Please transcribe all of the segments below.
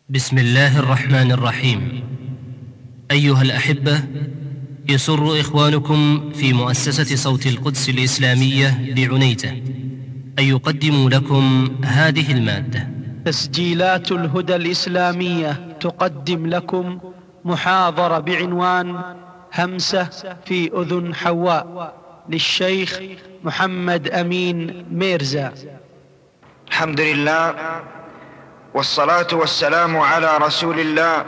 بسم الله الرحمن الرحيم. أيها الأحبة، يسر إخوانكم في مؤسسة صوت القدس الإسلامية بعنيزة أن يقدموا لكم هذه المادة. تسجيلات الهدى الإسلامية تقدم لكم محاضرة بعنوان همسة في أذن حواء للشيخ محمد أمين ميرزا. الحمد لله والصلاة والسلام على رسول الله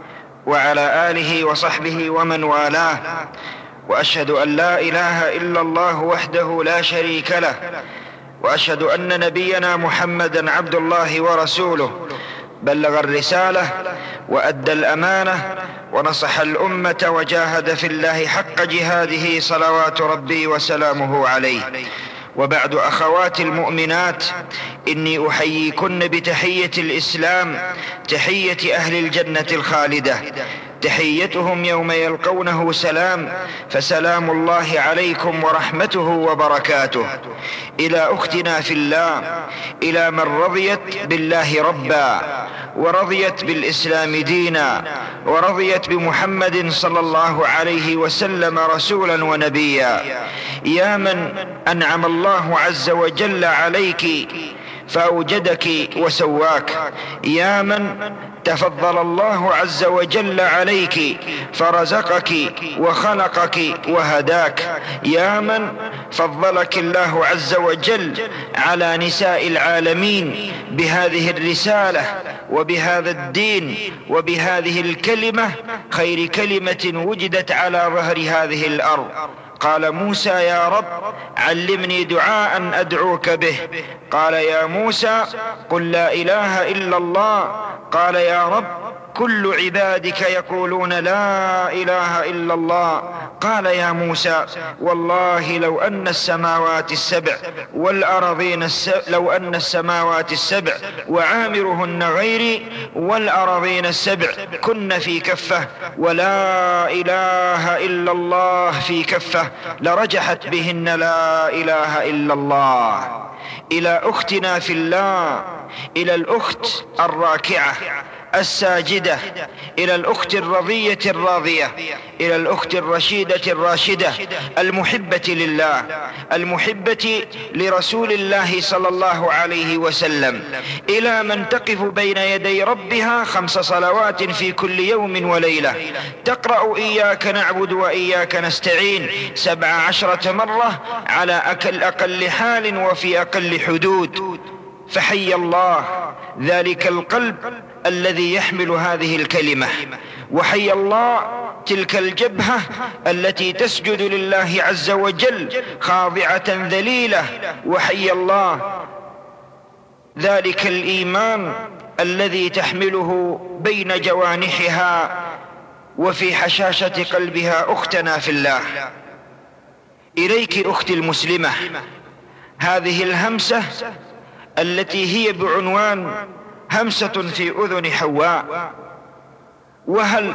وعلى آله وصحبه ومن والاه، وأشهد أن لا إله إلا الله وحده لا شريك له، وأشهد أن نبينا محمدا عبد الله ورسوله، بلغ الرسالة وأدى الأمانة ونصح الأمة وجاهد في الله حق جهاده صلوات ربي وسلامه عليه. وبعد، أخواتي المؤمنات، إني أحييكن بتحية الإسلام، تحية أهل الجنة الخالدة، تحيتهم يوم يلقونه سلام، فسلام الله عليكم ورحمته وبركاته. إلى أختنا في الله، إلى من رضيت بالله ربا، ورضيت بالإسلام دينا، ورضيت بمحمد صلى الله عليه وسلم رسولا ونبيا. يا من أنعم الله عز وجل عليك فأوجدك وسواك، يا من تفضل الله عز وجل عليك فرزقك وخلقك وهداك، يا من فضلك الله عز وجل على نساء العالمين بهذه الرسالة وبهذا الدين وبهذه الكلمة، خير كلمة وجدت على ظهر هذه الأرض. قال موسى: يا رب علمني دعاء أدعوك به. قال: يا موسى قل لا إله إلا الله. قال: يا رب كل عبادك يقولون لا إله إلا الله. قال: يا موسى والله لو أن السماوات السبع والأرضين لو أن السماوات السبع وعامرهن غيري والأرضين السبع كن في كفة، ولا إله إلا الله في كفة، لرجحت بهن لا إله إلا الله. إلى أختنا في الله، إلى الأخت الراكعة الساجدة، إلى الأخت الرضية الراضية، إلى الأخت الرشيدة الراشدة، المحبة لله، المحبة لرسول الله صلى الله عليه وسلم، إلى من تقف بين يدي ربها 5 صلوات في كل يوم وليلة، تقرأ إياك نعبد وإياك نستعين 17 مرة على أقل حال وفي أقل حدود. فحي الله ذلك القلب الذي يحمل هذه الكلمة، وحي الله تلك الجبهة التي تسجد لله عز وجل خاضعة ذليلة، وحي الله ذلك الإيمان الذي تحمله بين جوانحها وفي حشاشة قلبها أختنا في الله. إليك أختي المسلمة هذه الهمسة التي هي بعنوان همسة في أذن حواء. وهل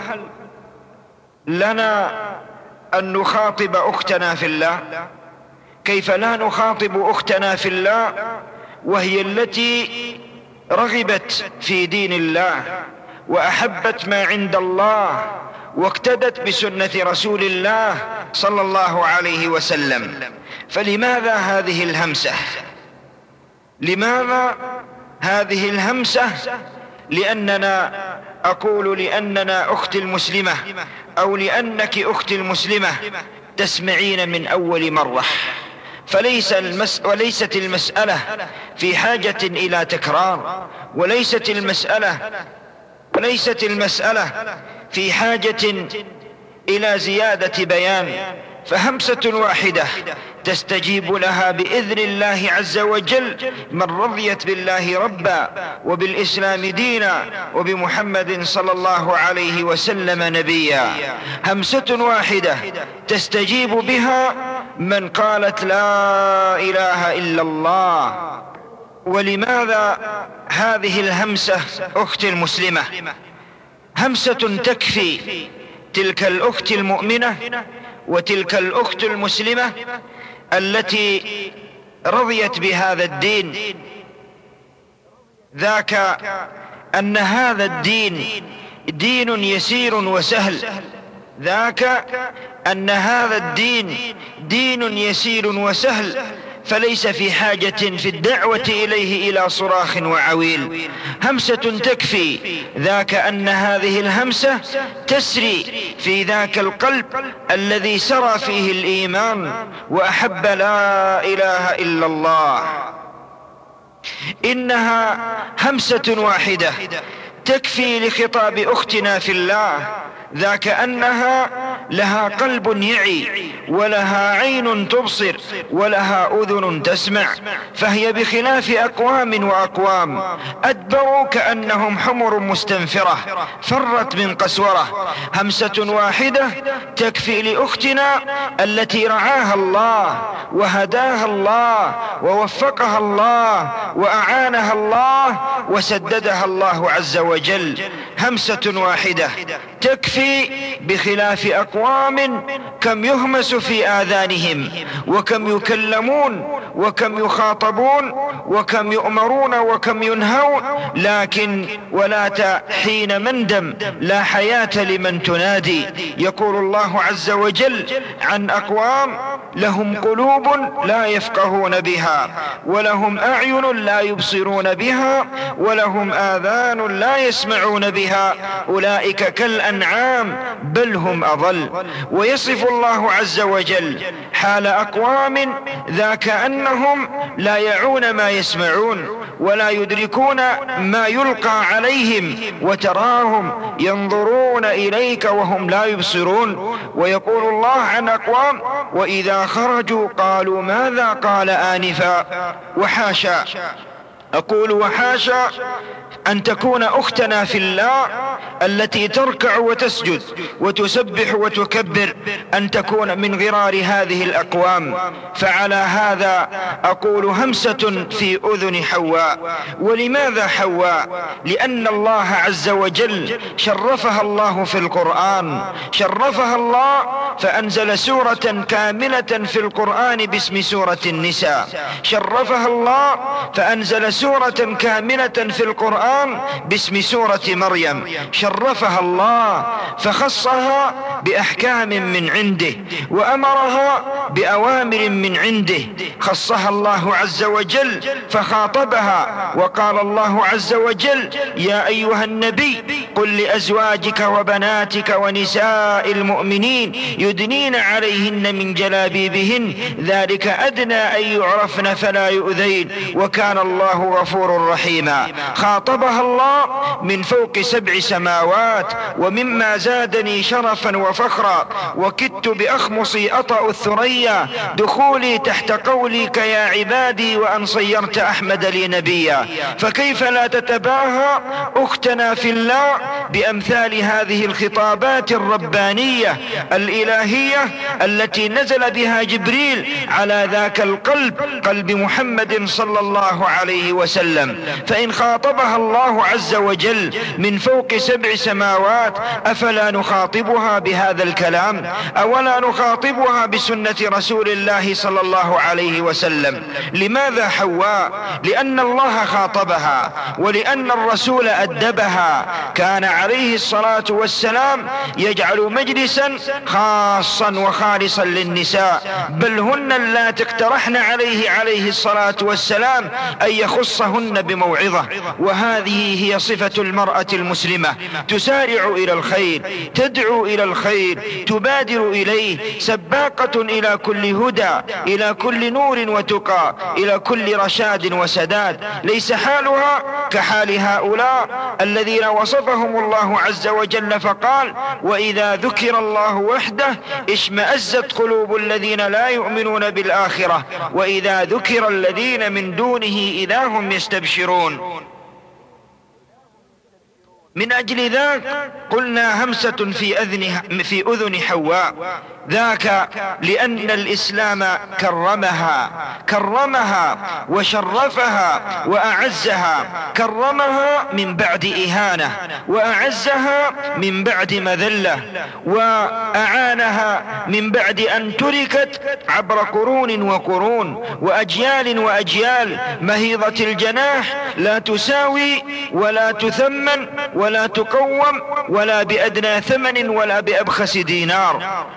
لنا أن نخاطب أختنا في الله؟ كيف لا نخاطب أختنا في الله وهي التي رغبت في دين الله وأحبت ما عند الله واقتدت بسنة رسول الله صلى الله عليه وسلم؟ فلماذا هذه الهمسة؟ لماذا هذه الهمسة؟ لأننا أختي المسلمة، أو لأنك أختي المسلمة تسمعين من أول مرة، وليست المسألة في حاجة إلى تكرار، وليست المسألة في حاجة إلى زيادة بيان، فهمسة واحدة تستجيب لها بإذن الله عز وجل من رضيت بالله ربا وبالإسلام دينا وبمحمد صلى الله عليه وسلم نبيا. همسة واحدة تستجيب بها من قالت لا إله إلا الله. ولماذا هذه الهمسة أختي المسلمة؟ همسة تكفي تلك الأخت المؤمنة وتلك الأخت المسلمة التي رضيت بهذا الدين، ذاك أن هذا الدين دين يسير وسهل، ذاك أن هذا الدين دين يسير وسهل، فليس في حاجة في الدعوة إليه إلى صراخ وعويل، همسة تكفي. ذاك أن هذه الهمسة تسري في ذاك القلب الذي سرى فيه الإيمان وأحب لا إله إلا الله. إنها همسة واحدة تكفي لخطاب أختنا في الله، ذاك أنها لها قلب يعي، ولها عين تبصر، ولها أذن تسمع، فهي بخلاف أقوام وأقوام أدبروا كأنهم حمر مستنفرة فرت من قسورة. همسة واحدة تكفي لأختنا التي رعاها الله وهداها الله ووفقها الله وأعانها الله وسددها الله عز وجل. همسة واحدة تكفي بخلاف أقوام كم يهمس في آذانهم، وكم يكلمون، وكم يخاطبون، وكم يؤمرون، وكم ينهون، لكن ولا حين مندم لا حياة لمن تنادي. يقول الله عز وجل عن أقوام لهم قلوب لا يفقهون بها، ولهم أعين لا يبصرون بها، ولهم آذان لا يسمعون بها، أولئك كالأنعام بل هم أضل. ويصف الله عز وجل حال أقوام ذاك أنهم لا يعون ما يسمعون ولا يدركون ما يلقى عليهم، وتراهم ينظرون إليك وهم لا يبصرون. ويقول الله عن أقوام وإذا خرجوا قالوا ماذا قال آنفا. وحاشا، أقول وحاشا أن تكون أختنا في الله التي تركع وتسجد وتسبح وتكبر أن تكون من غرار هذه الأقوام. فعلى هذا أقول همسة في أذن حواء. ولماذا حواء؟ لأن الله عز وجل شرفها الله في القرآن، شرفها الله فأنزل سورة كاملة في القرآن باسم سورة النساء، شرفها الله فأنزل سورة كاملة في القرآن باسم سورة مريم، شرفها الله فخصها بأحكام من عنده وأمرها بأوامر من عنده. خصها الله عز وجل فخاطبها وقال الله عز وجل يا أيها النبي قل لأزواجك وبناتك ونساء المؤمنين يدنين عليهن من جلابيبهن ذلك أدنى أن يعرفن فلا يؤذين وكان الله غفورا رحيما. خاطبها الله من فوق 7 سماوات، ومما زادني شرفا وفخرا وكدت بأخمصي أطأ الثريا دخولي تحت قولك يا عبادي وأن صيرت أحمد لي نبيا. فكيف لا تتباهى أختنا في الله بأمثال هذه الخطابات الربانية الإلهية التي نزل بها جبريل على ذاك القلب، قلب محمد صلى الله عليه وسلم. فإن خاطبها الله عز وجل من فوق 7 سماوات أفلا نخاطبها بهذا الكلام؟ أولا نخاطبها بسنة رسول الله صلى الله عليه وسلم. لماذا حواء؟ لأن الله خاطبها ولأن الرسول أدبها. كان عليه الصلاة والسلام يجعل مجلسا خاصا وخالصا للنساء، بل هن اللاتي اقترحن عليه الصلاة والسلام أن يخصهن بموعظة. وهذه هي صفة المرأة المسلمة، تسارع إلى الخير، تدعو إلى الخير، تبادر إليه، سباقة إلى كل هدى، إلى كل نور وتقى، إلى كل رشاد وسداد. ليس حالها كحال هؤلاء الذين وصفهم الله عز وجل فقال وإذا ذكر الله وحده اشمأزت قلوب الذين لا يؤمنون بالآخرة وإذا ذكر الذين من دونه إذا هم يستبشرون. من أجل ذلك قلنا همسة في أذن حواء. ذاك لأن الإسلام كرمها وشرفها وأعزها. كرمها من بعد إهانة، وأعزها من بعد مذلة، وأعانها من بعد أن تركت عبر قرون وقرون وأجيال وأجيال مهيضة الجناح، لا تساوي ولا تثمن ولا تقوم ولا بأدنى ثمن ولا بأبخس دينار.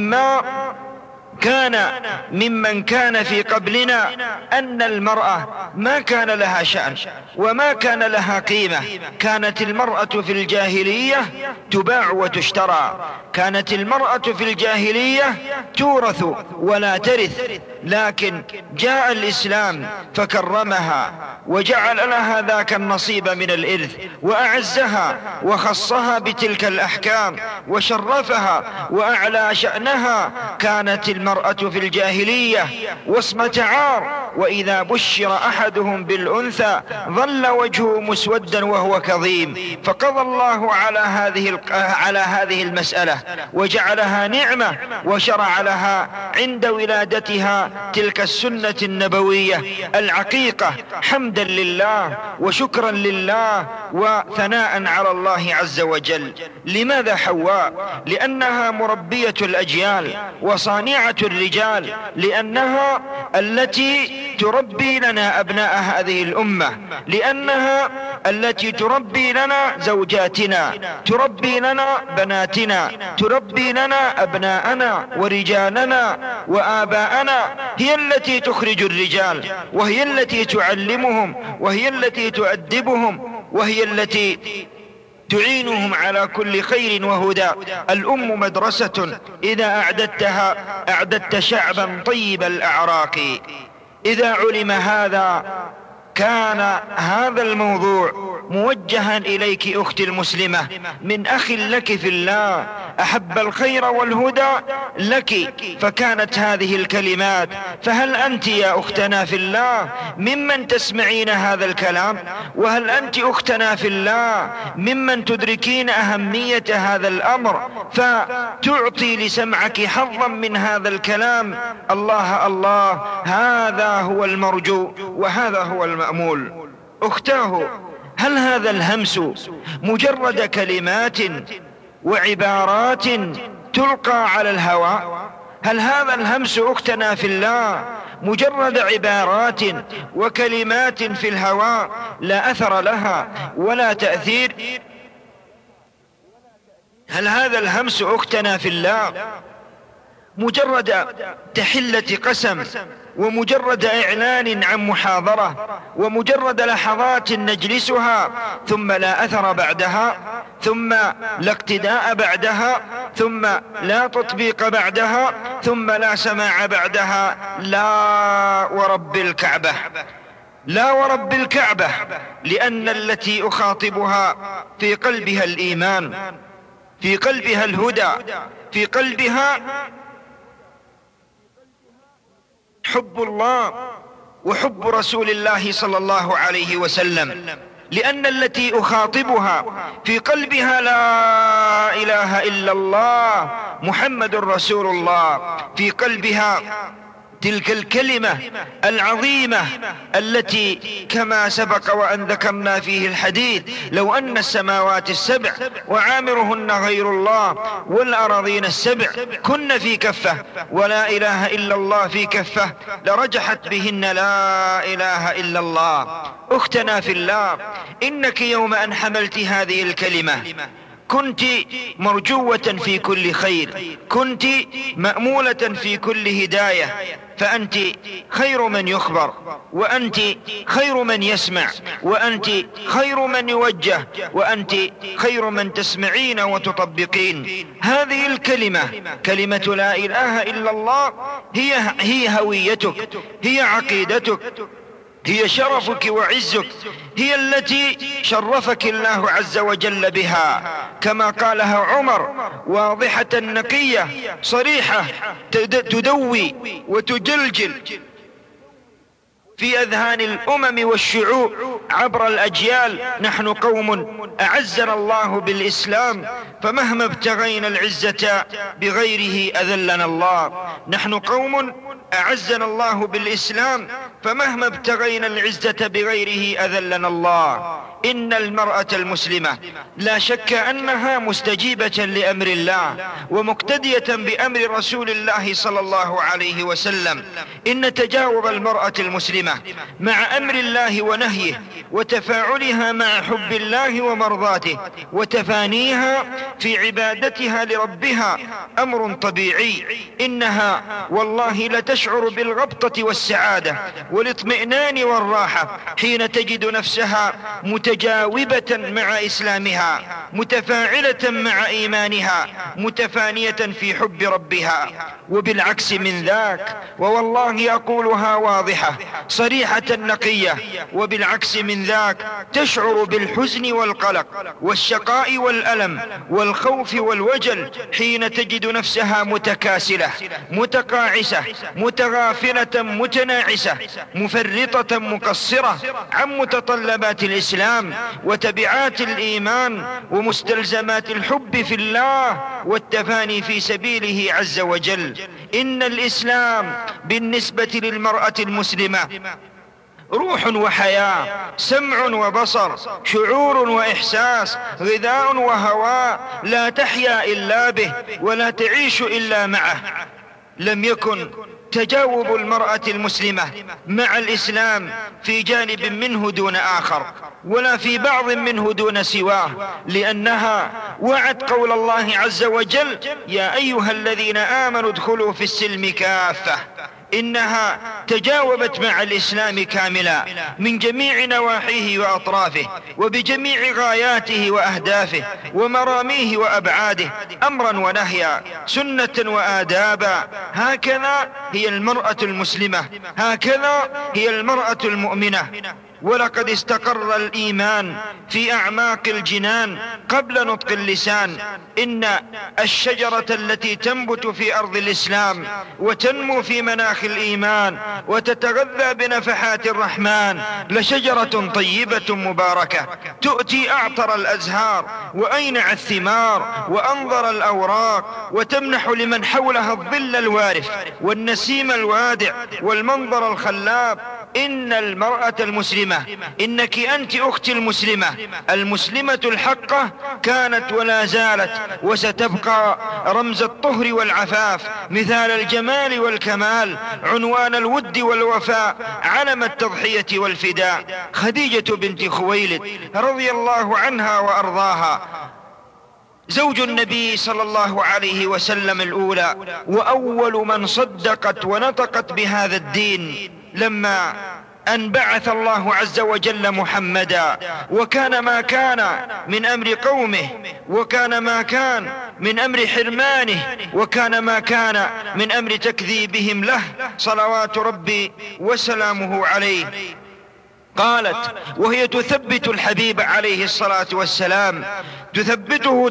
ممن كان في قبلنا أن المرأة ما كان لها شأن وما كان لها قيمة. كانت المرأة في الجاهلية تباع وتشترى، كانت المرأة في الجاهلية تورث ولا ترث، لكن جاء الإسلام فكرمها وجعل لها ذاك النصيب من الإرث، وأعزها وخصها بتلك الأحكام وشرفها وأعلى شأنها. كانت المرأة في الجاهلية واسمة عار، وإذا بشر أحدهم بالأنثى ظل وجهه مسودا وهو كظيم. فقضى الله على هذه المسألة وجعلها نعمة، وشرع لها عند ولادتها تلك السنة النبوية العقيقة، حمدا لله وشكرا لله وثناء على الله عز وجل. لماذا حواء؟ لأنها مربية الأجيال وصانعة الرجال، لأنها التي تربي لنا أبناء هذه الأمة، لأنها التي تربي لنا زوجاتنا، تربي لنا بناتنا، تربي لنا أبناءنا ورجالنا وآباءنا. هي التي تخرج الرجال، وهي التي تعلمهم، وهي التي تؤدبهم، وهي التي تعينهم على كل خير وهدى. الأم مدرسة إذا أعددتها أعددت شعبا طيب الأعراق. إذا علم هذا كان هذا الموضوع موجها إليك أختي المسلمة من أخ لك في الله أحب الخير والهدى لك، فكانت هذه الكلمات. فهل أنت يا أختنا في الله ممن تسمعين هذا الكلام؟ وهل أنت أختنا في الله ممن تدركين أهمية هذا الأمر فتعطي لسمعك حظا من هذا الكلام؟ الله الله، هذا هو المرجو وهذا هو المأمول. أختاه، هل هذا الهمس مجرد كلمات وعبارات تلقى على الهواء؟ هل هذا الهمس أختنا في الله مجرد عبارات وكلمات في الهواء لا أثر لها ولا تأثير؟ هل هذا الهمس أختنا في الله مجرد تحلة قسم ومجرد إعلان عن محاضرة ومجرد لحظات نجلسها ثم لا أثر بعدها، ثم لا اقتداء بعدها، ثم لا تطبيق بعدها، ثم لا سماع بعدها؟ لا ورب الكعبة، لا ورب الكعبة، لأن التي أخاطبها في قلبها الإيمان، في قلبها الهدى، في قلبها حب الله وحب رسول الله صلى الله عليه وسلم. لأن التي أخاطبها في قلبها لا إله إلا الله محمد رسول الله، في قلبها تلك الكلمة العظيمة التي كما سبق وأن ذكرنا فيه الحديث: لو أن السماوات السبع وعامرهن غير الله والأراضين السبع كن في كفة ولا إله إلا الله في كفة لرجحت بهن لا إله إلا الله. أختنا في الله، إنك يوم أن حملت هذه الكلمة كنت مرجوة في كل خير، كنت مأمولة في كل هداية، فأنت خير من يخبر، وأنت خير من يسمع، وأنت خير من يوجه، وأنت خير من تسمعين وتطبقين. هذه الكلمة كلمة لا إله إلا الله هي هويتك، هي عقيدتك، هي شرفك وعزك، هي التي شرفك الله عز وجل بها، كما قالها عمر: واضحة نقية صريحة تدوي وتجلجل في أذهان الأمم والشعوب عبر الأجيال. نحن قوم أعزنا الله بالإسلام، فمهما ابتغينا العزة بغيره أذلنا الله. نحن قوم أعزنا الله بالإسلام، فمهما ابتغينا العزة بغيره أذلنا الله. إن المرأة المسلمة لا شك أنها مستجيبة لأمر الله ومقتدية بأمر رسول الله صلى الله عليه وسلم. إن تجاوب المرأة المسلمة مع أمر الله ونهيه وتفاعلها مع حب الله ومرضاته وتفانيها في عبادتها لربها أمر طبيعي. إنها والله لتشعر بالغبطة والسعادة والاطمئنان والراحة حين تجد نفسها متجاوبة مع إسلامها، متفاعلة مع إيمانها، متفانية في حب ربها. وبالعكس من ذاك، ووالله أقولها واضحة صريحة نقية، وبالعكس من ذاك تشعر بالحزن والقلق والشقاء والألم والخوف والوجل حين تجد نفسها متكاسلة متقاعسة متغافلة متناعسة مفرطة مقصرة عن متطلبات الإسلام وتبعات الإيمان ومستلزمات الحب في الله والتفاني في سبيله عز وجل. إن الإسلام بالنسبة للمرأة المسلمة روح وحياة، سمع وبصر، شعور وإحساس، غذاء وهواء، لا تحيا إلا به ولا تعيش إلا معه. لم يكن تجاوب المرأة المسلمة مع الإسلام في جانب منه دون آخر، ولا في بعض منه دون سواه، لأنها وعد قول الله عز وجل: يا أيها الذين آمنوا ادخلوا في السلم كافة. إنها تجاوبت مع الإسلام كاملا من جميع نواحيه وأطرافه وبجميع غاياته وأهدافه ومراميه وأبعاده، أمرا ونهيا، سنة وآدابا. هكذا هي المرأة المسلمة، هكذا هي المرأة المؤمنة. ولقد استقر الإيمان في أعماق الجنان قبل نطق اللسان. إن الشجرة التي تنبت في أرض الإسلام وتنمو في مناخ الإيمان وتتغذى بنفحات الرحمن لشجرة طيبة مباركة تؤتي أعطر الأزهار وأينع الثمار وأنظر الأوراق، وتمنح لمن حولها الظل الوارف والنسيم الوادع والمنظر الخلاب. إن المرأة المسلمة، إنك أنت أختي المسلمة، المسلمة الحقة، كانت ولا زالت وستبقى رمز الطهر والعفاف، مثال الجمال والكمال، عنوان الود والوفاء، علم التضحية والفداء. خديجة بنت خويلد رضي الله عنها وأرضاها، زوج النبي صلى الله عليه وسلم الأولى، وأول من صدقت ونطقت بهذا الدين لما أن بعث الله عز وجل محمدا. وكان ما كان من أمر قومه، وكان ما كان من أمر حرمانه، وكان ما كان من أمر تكذيبهم له، صلوات ربي وسلامه عليه. قالت وهي تثبت الحبيب عليه الصلاة والسلام، تثبته،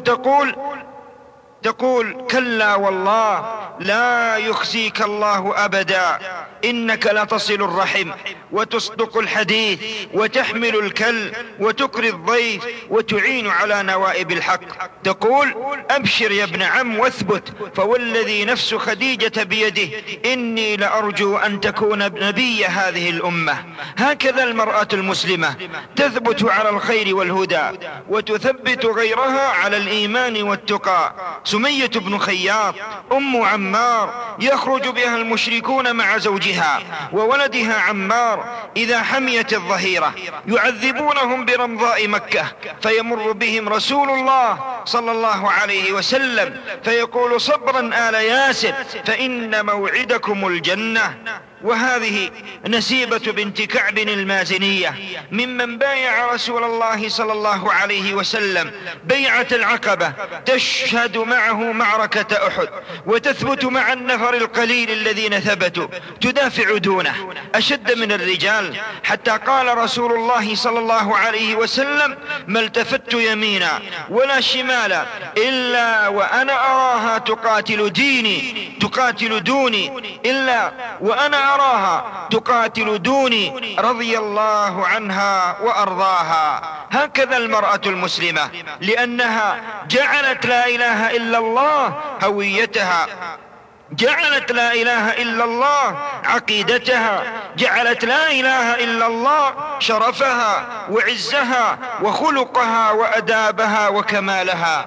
تقول: كلا والله لا يخزيك الله أبدا، إنك لتصل الرحم وتصدق الحديث وتحمل الكل وتكري الضيف وتعين على نوائب الحق. تقول: أبشر يا ابن عم واثبت، فوالذي نفس خديجة بيده إني لأرجو أن تكون نبي هذه الأمة. هكذا المرأة المسلمة تثبت على الخير والهدى وتثبت غيرها على الإيمان والتقى. سمية بن خياط أم عمار يخرج بها المشركون مع زوجها وولدها عمار إذا حميت الظهيرة، يعذبونهم برمضاء مكة، فيمر بهم رسول الله صلى الله عليه وسلم فيقول: صبرا آل ياسر فإن موعدكم الجنة. وهذه نسيبة بنت كعب المازنية ممن بايع رسول الله صلى الله عليه وسلم بيعة العقبة، تشهد معه معركة أحد وتثبت مع النفر القليل الذين ثبتوا، تدافع دونه أشد من الرجال، حتى قال رسول الله صلى الله عليه وسلم: ما التفت يمينا ولا شمالا إلا وأنا أراها تقاتل ديني تقاتل دوني إلا وأنا أراها تقاتل دوني رضي الله عنها وأرضاها. هكذا المرأة المسلمة، لأنها جعلت لا إله إلا الله هويتها، جعلت لا إله إلا الله عقيدتها، جعلت لا إله إلا الله شرفها وعزها وخلقها وأدابها وكمالها.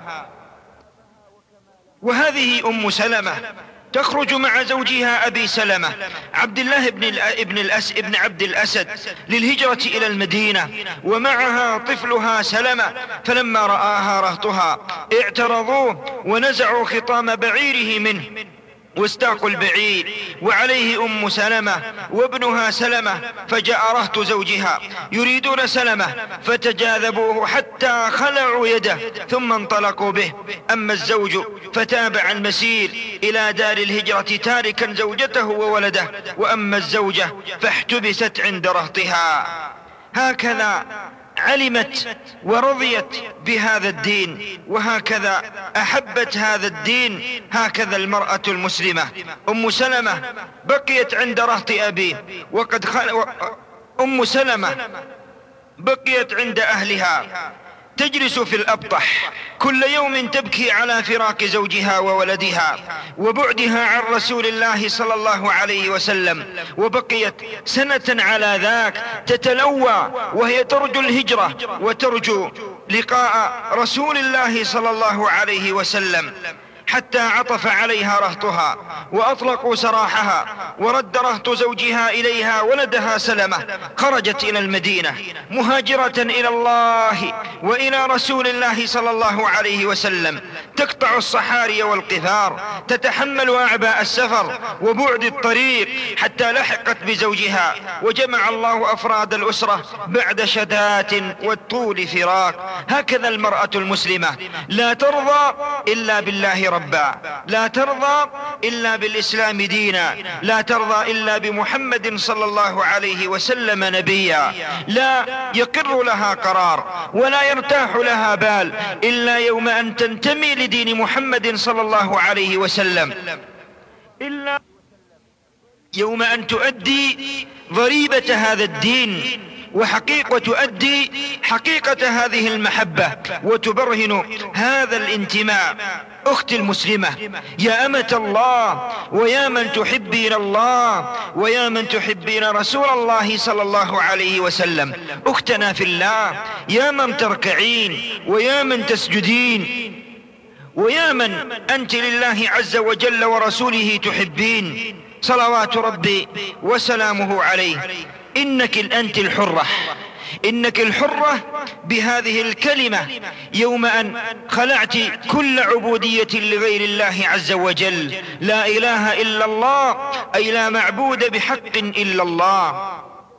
وهذه أم سلمة تخرج مع زوجها أبي سلمة عبد الله بن عبد الأسد للهجرة إلى المدينة، ومعها طفلها سلمة، فلما رآها رهطها اعترضوه ونزعوا خطام بعيره منه واستاقوا البعير وعليه أم سلمة وابنها سلمة، فجاء رهط زوجها يريدون سلمة فتجاذبوه حتى خلعوا يده ثم انطلقوا به. أما الزوج فتابع المسير إلى دار الهجرة تاركا زوجته وولده، وأما الزوجة فاحتبست عند رهطها. هكذا علمت ورضيت بهذا الدين، وهكذا أحبت هذا الدين. هكذا المرأة المسلمة. أم سلمة بقيت عند رهط أبيه، أم سلمة بقيت عند أهلها تجلس في الأبطح كل يوم تبكي على فراق زوجها وولدها وبعدها عن رسول الله صلى الله عليه وسلم، وبقيت سنة على ذاك تتلوى وهي ترجو الهجرة وترجو لقاء رسول الله صلى الله عليه وسلم، حتى عطف عليها رهطها وأطلقوا سراحها، ورد رهط زوجها إليها ولدها سلمة. خرجت إلى المدينة مهاجرة إلى الله وإلى رسول الله صلى الله عليه وسلم، تقطع الصحاري والقفار، تتحمل أعباء السفر وبعد الطريق حتى لحقت بزوجها، وجمع الله أفراد الأسرة بعد شتات والطول فراق. هكذا المرأة المسلمة لا ترضى إلا بالله ربا، لا ترضى إلا بالإسلام دينا، لا ترضى إلا بمحمد صلى الله عليه وسلم نبيا، لا يقر لها قرار ولا يرتاح لها بال إلا يوم أن تنتمي لدين محمد صلى الله عليه وسلم، إلا يوم أن تؤدي ضريبة هذا الدين وتؤدي حقيقة هذه المحبة وتبرهن هذا الانتماء. أختي المسلمة، يا أمة الله ويا من تحبين الله ويا من تحبين رسول الله صلى الله عليه وسلم، أختنا في الله، يا من تركعين ويا من تسجدين ويا من أنت لله عز وجل ورسوله تحبين، صلوات ربي وسلامه عليه. إنك أنت الحرة، إنك الحرة بهذه الكلمة يوم أن خلعت كل عبودية لغير الله عز وجل. لا إله إلا الله، أي لا معبود بحق إلا الله.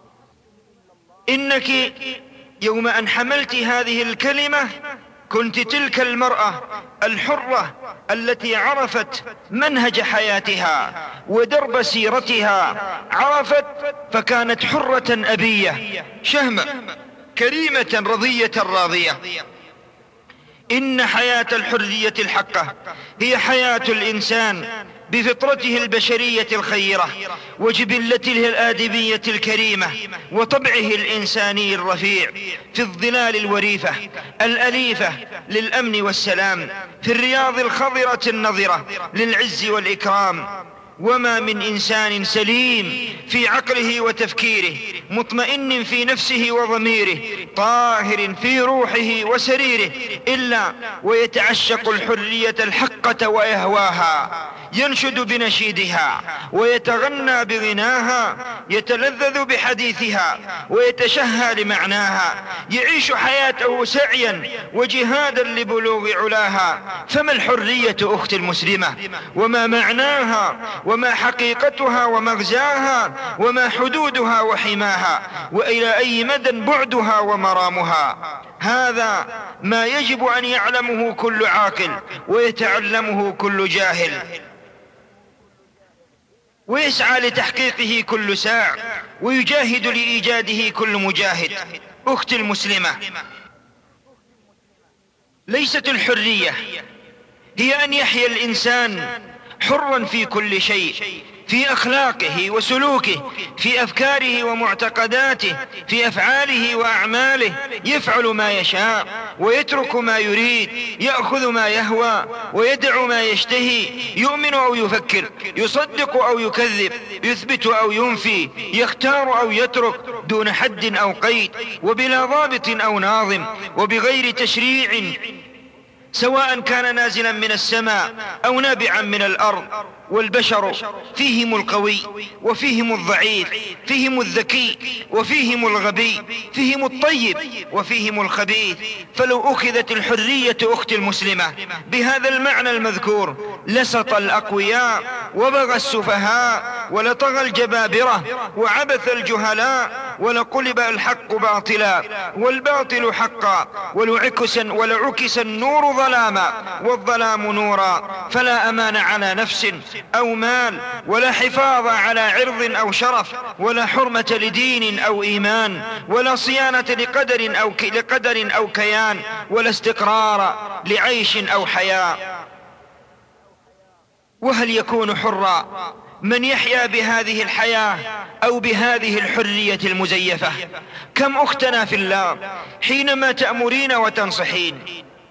إنك يوم أن حملت هذه الكلمة كنت تلك المرأة الحرة التي عرفت منهج حياتها ودرب سيرتها، عرفت فكانت حرة أبية شهمة كريمة رضية راضية. إن حياة الحرية الحقة هي حياة الإنسان بفطرته البشرية الخيرة وجبلته الآدمية الكريمة وطبعه الإنساني الرفيع، في الظلال الوريفة الأليفة للأمن والسلام، في الرياض الخضرة النضرة للعز والإكرام. وما من إنسان سليم في عقله وتفكيره، مطمئن في نفسه وضميره، طاهر في روحه وسريره، إلا ويتعشق الحرية الحقة ويهواها، ينشد بنشيدها ويتغنى بغناها، يتلذذ بحديثها ويتشهى لمعناها، يعيش حياته سعيا وجهادا لبلوغ علاها. فما الحرية أختي المسلمة؟ وما معناها؟ وما حقيقتها ومغزاها؟ وما حدودها وحماها؟ وإلى أي مدى بعدها ومرامها؟ هذا ما يجب أن يعلمه كل عاقل ويتعلمه كل جاهل، ويسعى لتحقيقه كل ساع، ويجاهد لإيجاده كل مجاهد. أختي المسلمة، ليست الحرية هي أن يحيا الإنسان حرا في كل شيء، في أخلاقه وسلوكه، في أفكاره ومعتقداته، في أفعاله وأعماله، يفعل ما يشاء ويترك ما يريد، يأخذ ما يهوى ويدع ما يشتهي، يؤمن أو يفكر، يصدق أو يكذب، يثبت أو ينفي، يختار أو يترك، دون حد أو قيد، وبلا ضابط أو ناظم، وبغير تشريع، سواء كان نازلا من السماء أو نابعا من الأرض. والبشر فيهم القوي وفيهم الضعيف، فيهم الذكي وفيهم الغبي، فيهم الطيب وفيهم الخبيث. فلو أخذت الحرية أختي المسلمة بهذا المعنى المذكور لسط الأقوياء وبغى السفهاء، ولطغى الجبابرة وعبث الجهلاء، ولقلب الحق باطلا والباطل حقا، ولعكس النور ظلاما والظلام نورا. فلا أمان على نفس أو مال، ولا حفاظ على عرض أو شرف، ولا حرمة لدين أو إيمان، ولا صيانة لقدر أو كيان، ولا استقرار لعيش أو حياة. وهل يكون حرا من يحيا بهذه الحياة أو بهذه الحرية المزيفة؟ كم أختنا في الله حينما تأمرين وتنصحين،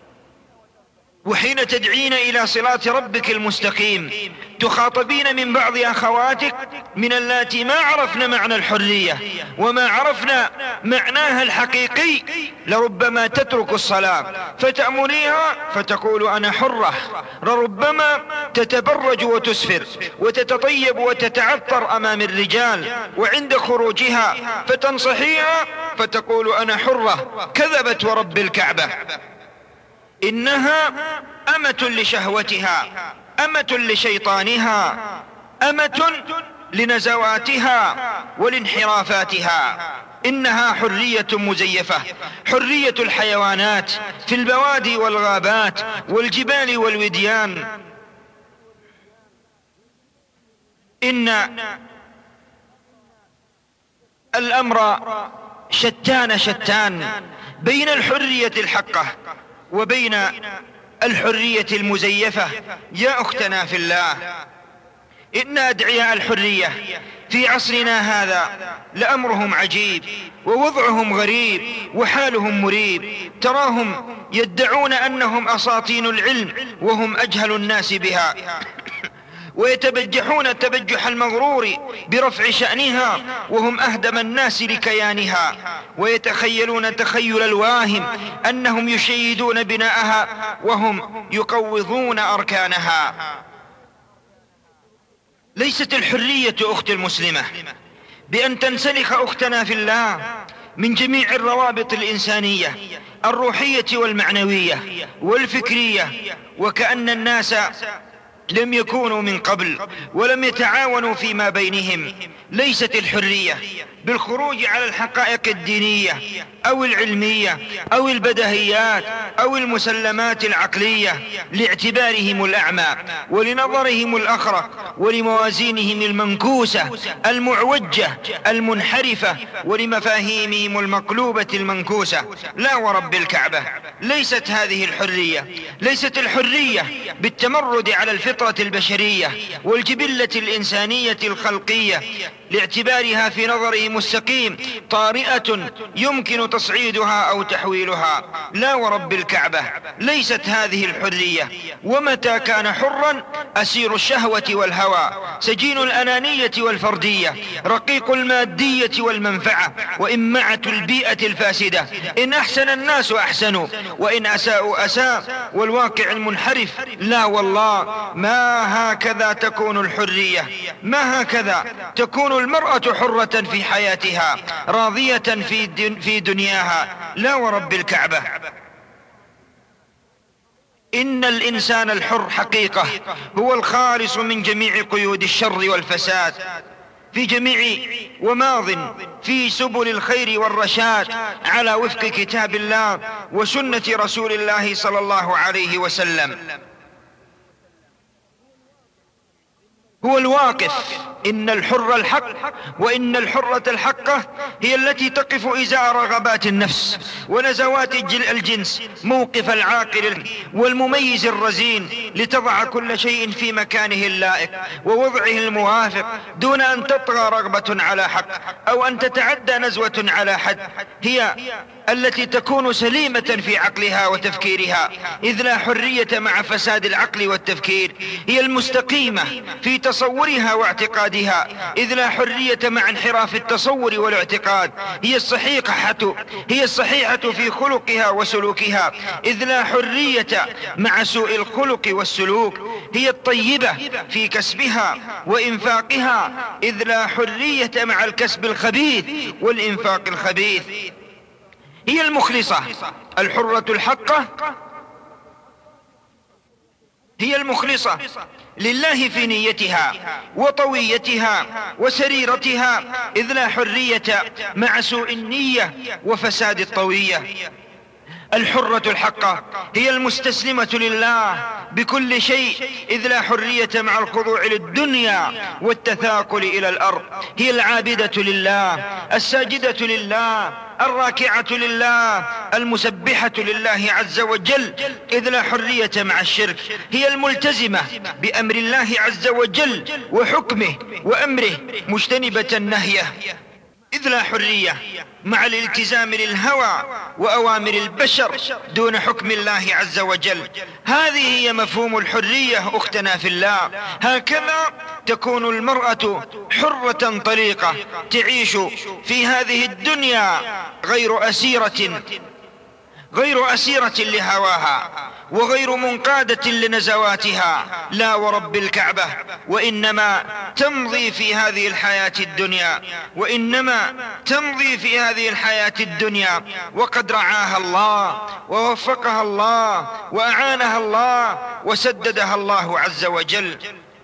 وحين تدعين إلى صراط ربك المستقيم، تخاطبين من بعض أخواتك من اللاتي ما عرفن معنى الحرية وما عرفن معناها الحقيقي، لربما تترك الصلاة فتأمريها فتقول أنا حرة، لربما تتبرج وتسفر وتتطيب وتتعطر أمام الرجال، وعند خروجها فتنصحيها فتقول أنا حرة. كذبت ورب الكعبة، إنها أمة لشهوتها، أمة لشيطانها، أمة لنزواتها ولانحرافاتها. إنها حرية مزيفة، حرية الحيوانات في البوادي والغابات والجبال والوديان. إن الأمر شتان بين الحرية الحقة وبين الحرية المزيفة. يا أختنا في الله، إن أدعياء الحرية في عصرنا هذا لأمرهم عجيب، ووضعهم غريب، وحالهم مريب. تراهم يدعون أنهم أساطين العلم وهم أجهل الناس بها، ويتبجحون تبجح المغرور برفع شأنها وهم أهدم الناس لكيانها، ويتخيلون تخيل الواهم أنهم يشيدون بناءها وهم يقوضون أركانها. ليست الحرية أختي المسلمة بأن تنسلخ أختنا في الله من جميع الروابط الإنسانية الروحية والمعنوية والفكرية، وكأن الناس لم يكونوا من قبل ولم يتعاونوا فيما بينهم. ليست الحرية بالخروج على الحقائق الدينية أو العلمية أو البديهيات أو المسلمات العقلية لاعتبارهم الأعمى ولنظرهم الأخرق ولموازينهم المنكوسة المعوجة المنحرفة ولمفاهيمهم المقلوبة المنكوسة. لا ورب الكعبة، ليست هذه الحرية. ليست الحرية بالتمرد على الفطرة البشرية والجبلة الإنسانية الخلقية لاعتبارها في نظره مستقيم طارئة يمكن تصعيدها أو تحويلها. لا ورب الكعبة، ليست هذه الحرية. ومتى كان حرا أسير الشهوة والهوى، سجين الأنانية والفردية، رقيق المادية والمنفعة، وإمعة البيئة الفاسدة. إن أحسن الناس أحسنوا وإن أساءوا أساء، والواقع المنحرف. لا والله، ما هكذا تكون الحرية، ما هكذا تكون المرأة حرة في حياتها راضية في دنياها. لا ورب الكعبة، إن الإنسان الحر حقيقة هو الخالص من جميع قيود الشر والفساد في جميع وماض في سبل الخير والرشاد على وفق كتاب الله وسنة رسول الله صلى الله عليه وسلم. هو الواقف. إن الحر الحق وإن الحرة الحقة هي التي تقف إزاء رغبات النفس ونزوات الجنس موقف العاقل والمميز الرزين، لتضع كل شيء في مكانه اللائق ووضعه الموافق، دون أن تطغى رغبة على حق أو أن تتعدى نزوة على حد. هي التي تكون سليمة في عقلها وتفكيرها، إذ لا حرية مع فساد العقل والتفكير. هي المستقيمة في تصورها واعتقادها، إذ لا حرية مع انحراف التصور والاعتقاد. هي الصحيحة في خلقها وسلوكها، إذ لا حرية مع سوء الخلق والسلوك. هي الطيبة في كسبها وإنفاقها، إذ لا حرية مع الكسب الخبيث والإنفاق الخبيث. هي المخلصة الحرة الحقة، هي المخلصة لله في نيتها وطويتها وسريرتها، إذ لا حرية مع سوء النية وفساد الطوية. الحرة الحقة هي المستسلمة لله بكل شيء، إذ لا حرية مع الخضوع للدنيا والتثاقل إلى الأرض. هي العابدة لله الساجدة لله الراكعة لله المسبحة لله عز وجل، إذ لا حرية مع الشرك. هي الملتزمة بأمر الله عز وجل وحكمه وأمره مجتنبة نهيه، إذ لا حرية مع الالتزام للهوى وأوامر البشر دون حكم الله عز وجل. هذه هي مفهوم الحرية أختنا في الله. هكذا تكون المرأة حرة طليقة تعيش في هذه الدنيا غير أسيرة لهواها وغير منقادة لنزواتها، لا ورب الكعبة، وإنما تمضي في هذه الحياة الدنيا وقد رعاها الله ووفقها الله وأعانها الله وسددها الله عز وجل.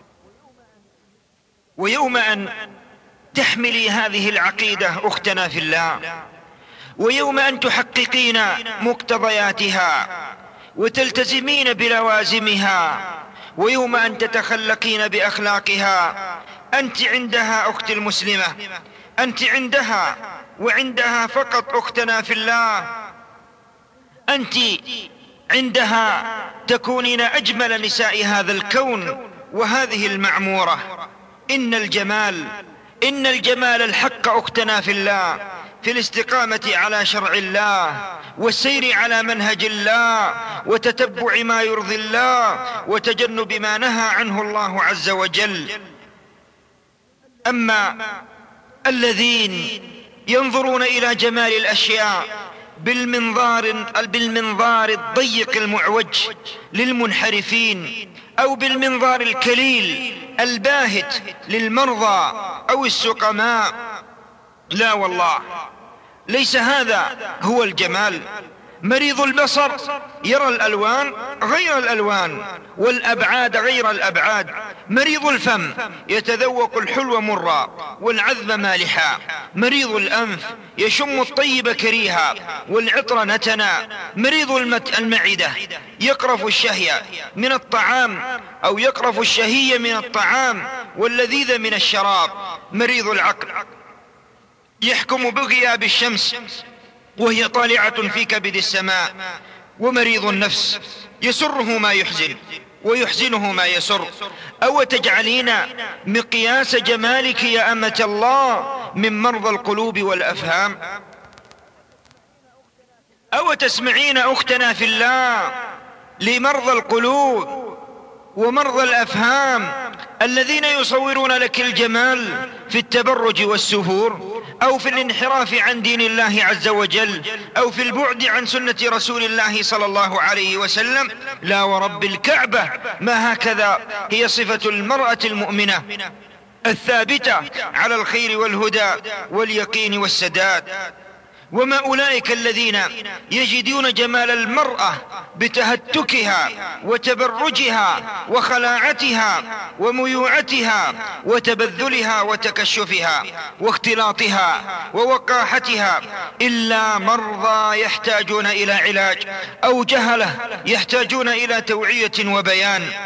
ويوم أن تحملي هذه العقيدة أختنا في الله، ويوم أن تحققين مقتضياتها وتلتزمين بلوازمها، ويوم أن تتخلقين بأخلاقها، أنت عندها أختي المسلمة، أنت عندها وعندها فقط أختنا في الله، أنت عندها تكونين أجمل نساء هذا الكون وهذه المعمورة. إن الجمال الحق أختنا في الله في الاستقامة على شرع الله والسير على منهج الله وتتبع ما يرضي الله وتجنب ما نهى عنه الله عز وجل. أما الذين ينظرون إلى جمال الأشياء بالمنظار الضيق المعوج للمنحرفين، أو بالمنظار الكليل الباهت للمرضى أو السقماء، لا والله، ليس هذا هو الجمال. مريض البصر يرى الألوان غير الألوان والأبعاد غير الأبعاد. مريض الفم يتذوق الحلو مرا والعذب مالحا. مريض الأنف يشم الطيب كريها والعطر نتنا. مريض المعدة يقرف الشهي من الطعام أو يقرف الشهي من الطعام واللذيذ من الشراب. مريض العقل يحكم بغياب الشمس وهي طالعة في كبد السماء. ومريض النفس يسره ما يحزن ويحزنه ما يسر. أو تجعلين مقياس جمالك يا أمة الله من مرضى القلوب والأفهام؟ أو تسمعين أختنا في الله لمرضى القلوب ومرضى الأفهام الذين يصورون لك الجمال في التبرج والسفور، أو في الانحراف عن دين الله عز وجل، أو في البعد عن سنة رسول الله صلى الله عليه وسلم؟ لا ورب الكعبة، ما هكذا هي صفة المرأة المؤمنة الثابتة على الخير والهدى واليقين والسداد. وما أولئك الذين يجدون جمال المرأة بتهتكها وتبرجها وخلاعتها وميوعتها وتبذلها وتكشفها واختلاطها ووقاحتها، إلا مرضى يحتاجون إلى علاج، أو جهلة يحتاجون إلى توعية وبيان.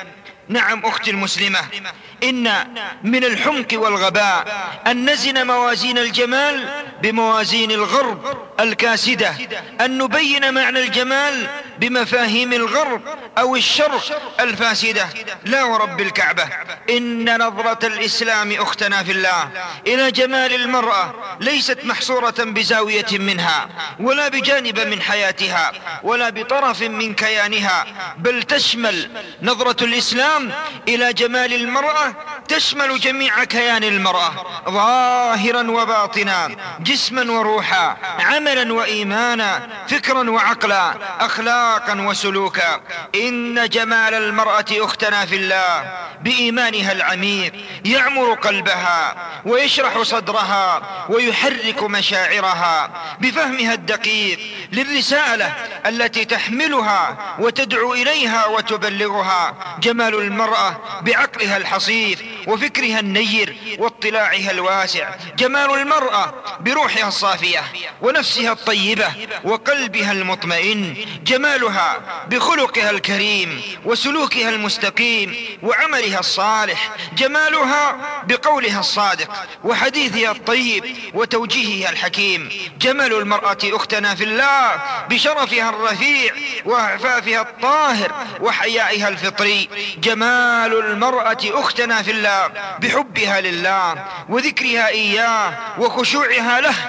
نعم أختي المسلمة، إن من الحمق والغباء أن نزن موازين الجمال بموازين الغرب الكاسدة، أن نبين معنى الجمال بمفاهيم الغرب أو الشرق الفاسدة. لا ورب الكعبة، إن نظرة الإسلام أختنا في الله إلى جمال المرأة ليست محصورة بزاوية منها، ولا بجانب من حياتها، ولا بطرف من كيانها، بل تشمل نظرة الإسلام إلى جمال المرأة تشمل جميع كيان المرأة، ظاهرا وباطنا، جسما وروحا، عملا وإيمانا، فكرا وعقلا، أخلاقا وسلوكا. إن جمال المرأة أختنا في الله بإيمانها العميق يعمر قلبها ويشرح صدرها ويحرك مشاعرها، بفهمها الدقيق للرسالة التي تحملها وتدعو إليها وتبلغها. جمال المرأة بعقلها الحصيف وفكرها النير واطلاعها الواسع. جمال المرأة بروحها الصافية ونفسها الطيبة وقلبها المطمئن. جمالها بخلقها الكريم وسلوكها المستقيم وعملها الصالح. جمالها بقولها الصادق وحديثها الطيب وتوجيهها الحكيم. جمال المرأة أختنا في الله بشرفها الرفيع وعفافها الطاهر وحيائها الفطري. جمال المرأة أختنا في الله بحبها لله وذكرها إياه وخشوعها له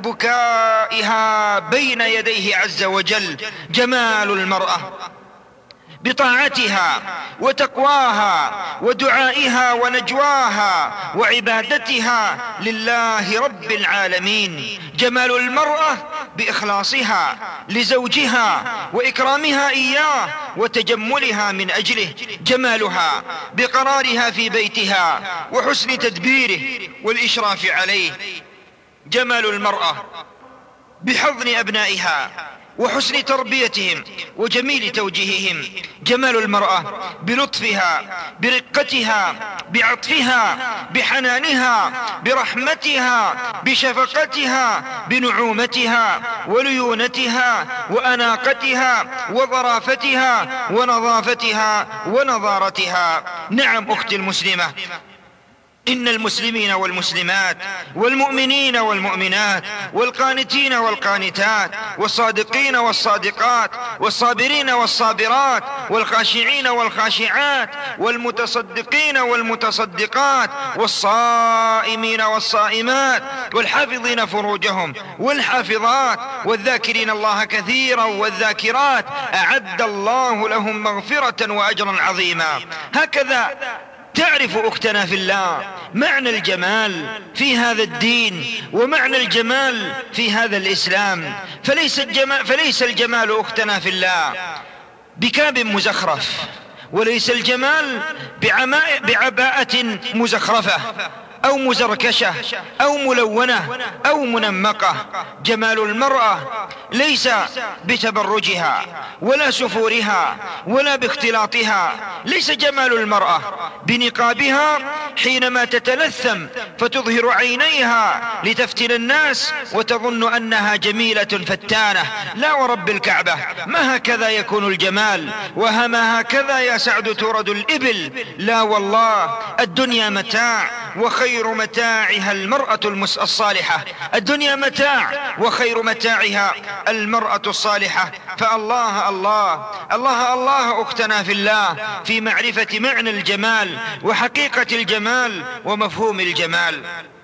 وبكائها بين يديه عز وجل. جمال المرأة بطاعتها وتقواها ودعائها ونجواها وعبادتها لله رب العالمين. جمال المرأة بإخلاصها لزوجها وإكرامها إياه وتجملها من أجله. جمالها بقرارها في بيتها وحسن تدبيره والإشراف عليه. جمال المرأة بحضن أبنائها وحسن تربيتهم وجميل توجيههم. جمال المرأة بلطفها برقتها بعطفها بحنانها برحمتها بشفقتها بنعومتها وليونتها وأناقتها وظرافتها ونظافتها ونضارتها. نعم أختي المسلمة، إن المسلمين والمسلمات والمؤمنين والمؤمنات والقانتين والقانتات والصادقين والصادقات والصابرين والصابرات والخاشعين والخاشعات والمتصدقين والمتصدقات والصائمين والصائمات والحافظين فروجهم والحافظات والذاكرين الله كثيرا والذاكرات أعد الله لهم مغفرة وأجرا عظيما. هكذا تعرف أختنا في الله معنى الجمال في هذا الدين ومعنى الجمال في هذا الإسلام. فليس الجمال أختنا في الله بكاب مزخرف، وليس الجمال بعباءة مزخرفة أو مزركشة أو ملونة أو منمقة. جمال المرأة ليس بتبرجها ولا سفورها ولا باختلاطها. ليس جمال المرأة بنقابها حينما تتلثم فتظهر عينيها لتفتن الناس وتظن أنها جميلة فتانة. لا ورب الكعبة، ما هكذا يكون الجمال، وما هكذا يا سعد تورد الإبل. لا والله، الدنيا متاع وخير متاعها المرأة الصالحة. الدنيا متاع وخير متاعها المرأة الصالحة. فالله الله الله الله أختنا في الله في معرفة معنى الجمال وحقيقة الجمال ومفهوم الجمال.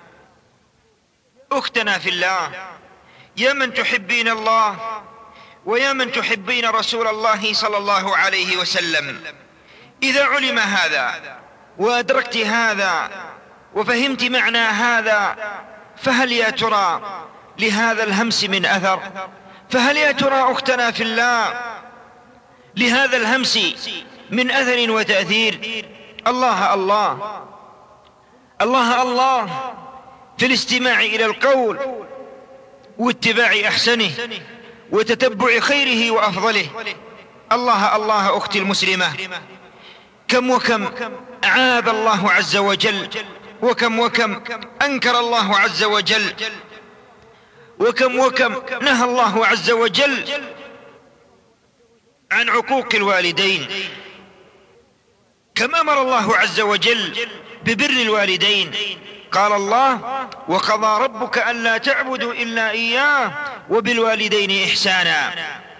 أختنا في الله، يا من تحبين الله ويا من تحبين رسول الله صلى الله عليه وسلم، إذا علم هذا وأدركت هذا وفهمت معنى هذا، فهل يا ترى لهذا الهمس من أثر؟ فهل يا ترى أختنا في الله لهذا الهمس من أثر وتأثير؟ الله الله الله الله في الاستماع إلى القول واتباع أحسنه وتتبع خيره وأفضله. الله الله أختي المسلمة، كم وكم عاب الله عز وجل، وكم وكم أنكر الله عز وجل، وكم وكم نهى الله عز وجل عن عقوق الوالدين. كما أمر الله عز وجل ببر الوالدين. قال الله: وقضى ربك ألا تعبدوا إلا إياه وبالوالدين إحسانا.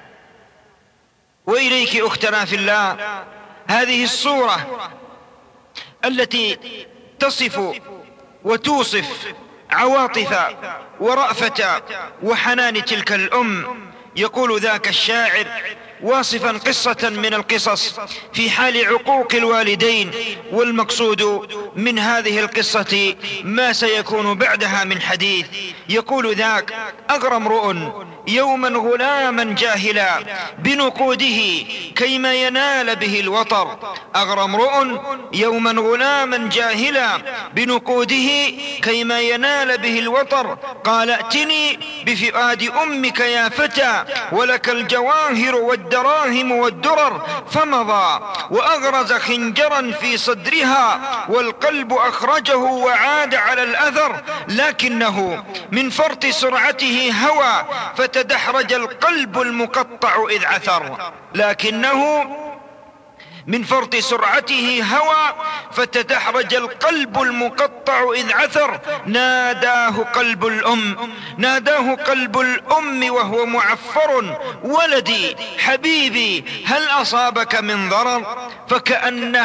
وإليك أختنا في الله هذه الصورة التي تصف وتوصف عواطف ورأفة وحنان تلك الأم. يقول ذاك الشاعر واصفا قصة من القصص في حال عقوق الوالدين، والمقصود من هذه القصة ما سيكون بعدها من حديث. يقول ذاك: أغرى امرؤ يوما غلاما جاهلا بنقوده كيما ينال به الوطر. أغرى امرؤ يوما غلاما جاهلا بنقوده كيما ينال به الوطر. قال: ائتني بفؤاد أمك يا فتى ولك الجواهر والدراهم والدرر. فمضى وأغرز خنجرا في صدرها والقلب أخرجه وعاد على الأثر، لكنه من فرط سرعته هوى فتدحرج القلب المقطع إذ عثر. لكنه من فرط سرعته هوى فتدحرج القلب المقطع إذ عثر. ناداه قلب الأم وهو معفر: ولدي حبيبي هل أصابك من ضرر؟ فكأن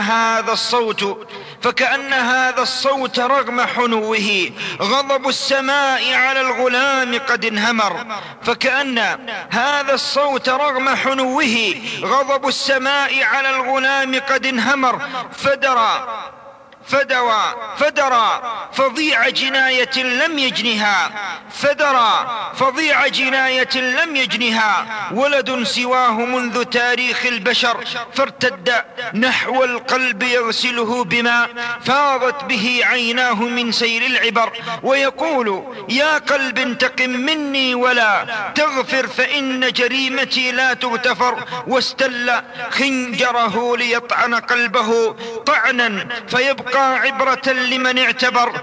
هذا الصوت رغم حنوه غضب السماء على الغلام قد انهمر. فكأن هذا الصوت رغم حنوه غضب السماء على الغلام قد انهمر. فدرى فظيع جناية لم يجنها ولد سواه منذ تاريخ البشر. فارتد نحو القلب يغسله بما فاضت به عيناه من سير العبر، ويقول: يا قلب انتقم مني ولا تغفر فإن جريمتي لا تغتفر. واستل خنجره ليطعن قلبه طعنا فيبقى عبرة لمن اعتبر.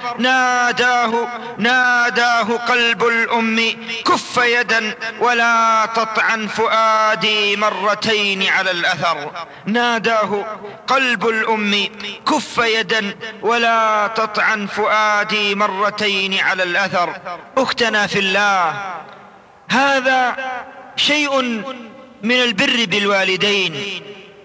ناداه قلب الأم: كف يدا ولا تطعن فؤادي مرتين على الأثر. ناداه قلب الأم: كف يدا ولا تطعن فؤادي مرتين على الأثر. أختنا في الله، هذا شيء من البر بالوالدين،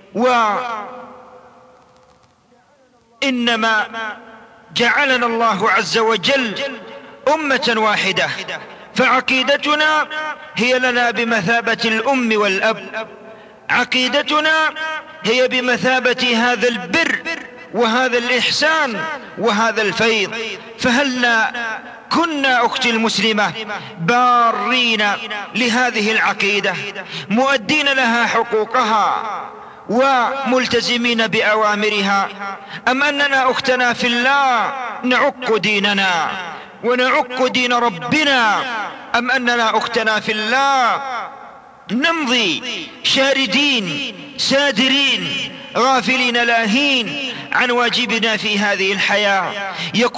إنما جعلنا الله عز وجل أمة واحدة، فعقيدتنا هي لنا بمثابة الأم والأب. عقيدتنا هي بمثابة هذا البر وهذا الإحسان وهذا الفيض. فهلنا كنا أختي المسلمة بارين لهذه العقيدة، مؤدين لها حقوقها وملتزمين بأوامرها، أم أننا أختنا في الله نعق ديننا ونعق دين ربنا، أم أننا أختنا في الله نمضي شاردين سادرين غافلين لاهين عن واجبنا في هذه الحياة.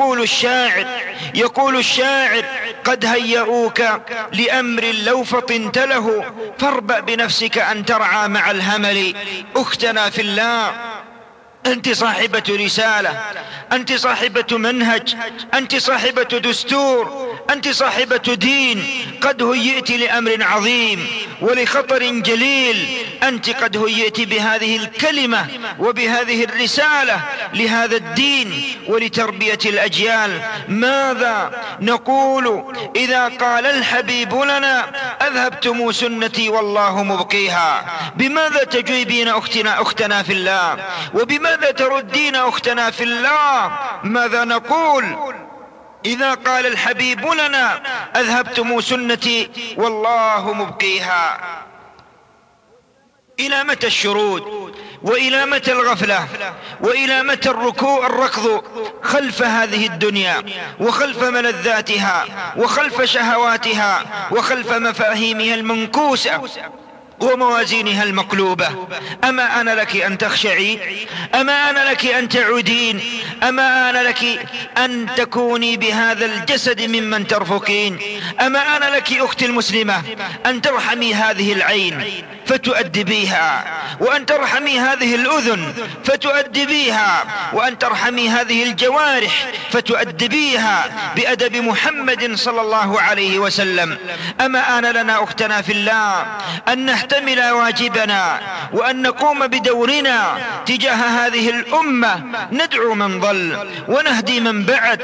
يقول الشاعر: قد هيئوك لأمر لو فطنت له فاربأ بنفسك أن ترعى مع الهمل. أختنا في الله، أنت صاحبة رسالة، أنت صاحبة منهج، أنت صاحبة دستور، أنت صاحبة دين. قد هيئت لأمر عظيم ولخطر جليل. أنت قد هيئت بهذه الكلمة وبهذه الرسالة لهذا الدين ولتربية الأجيال. ماذا نقول إذا قال الحبيب لنا: أذهبتم سنتي والله مبقيها؟ بماذا تجيبين أختنا في الله؟ وبماذا تردين أختنا في الله؟ ماذا نقول إذا قال الحبيب لنا: أذهبتم سنتي والله مبقيها؟ إلى متى الشرود؟ وإلى متى الغفلة؟ وإلى متى الركض خلف هذه الدنيا وخلف ملذاتها وخلف شهواتها وخلف مفاهيمها المنكوسة وموازينها المقلوبة؟ أما أنا لك أن تخشعي؟ أما أنا لك أن تعودين؟ أما أنا لك أن تكوني بهذا الجسد ممن ترفقين؟ أما أنا لك أختي المسلمة أن ترحمي هذه العين فتؤدبيها، وأن ترحمي هذه الأذن فتؤدبيها، وأن ترحمي هذه الجوارح فتؤدبيها بأدب محمد صلى الله عليه وسلم. أما آن لنا أختنا في الله أن نحتمل واجبنا وأن نقوم بدورنا تجاه هذه الأمة، ندعو من ضل ونهدي من بعد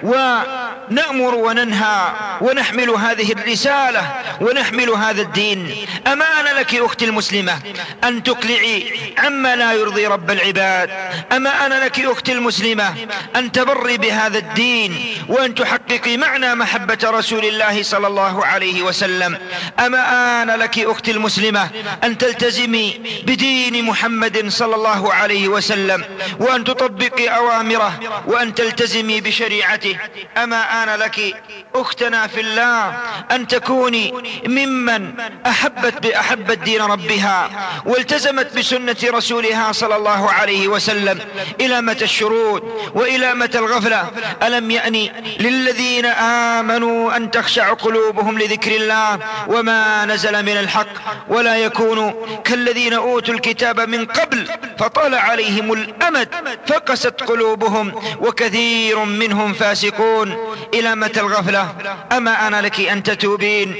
ونأمر وننهى ونحمل هذه الرسالة ونحمل هذا الدين. أما آن لك أختي المسلمة أن تقلعي عما لا يرضي رب العباد. أما آن لك أختي المسلمة أن تبري بهذا الدين وأن تحققي معنى محبة رسول الله صلى الله عليه وسلم. أما آن لك أختي المسلمة أن تلتزمي بدين محمد صلى الله عليه وسلم وأن تطبقي أوامره وأن تلتزمي بشريعته. أما آن لك أختنا في الله أن تكوني ممن أحبت دين ربها والتزمت بسنة رسولها صلى الله عليه وسلم. إلى متى الشرود وإلى متى الغفلة؟ ألم يأني للذين آمنوا أن تخشع قلوبهم لذكر الله وما نزل من الحق ولا يكونوا كالذين أوتوا الكتاب من قبل فطال عليهم الأمد فقست قلوبهم وكثير منهم فاسقون. إلى متى الغفلة؟ أما أنا لك أن تتوبين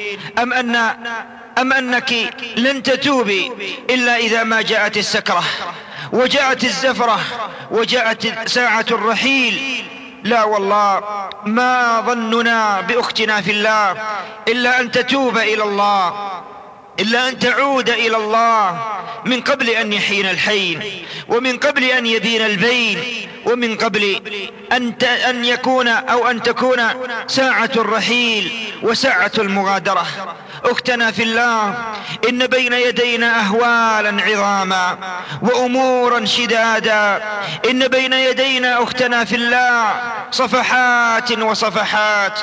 أم أنك لن تتوبي إلا إذا ما جاءت السكرة وجاءت الزفرة وجاءت ساعة الرحيل؟ لا والله ما ظننا بأختنا في الله إلا أن تتوب إلى الله، إلا أن تعود إلى الله من قبل أن يحين الحين ومن قبل أن يبين البين ومن قبل أن يكون أو أن تكون ساعة الرحيل وساعة المغادرة. أختنا في الله إن بين يدينا أهوالا عظاما وأمورا شدادا. إن بين يدينا أختنا في الله صفحات وصفحات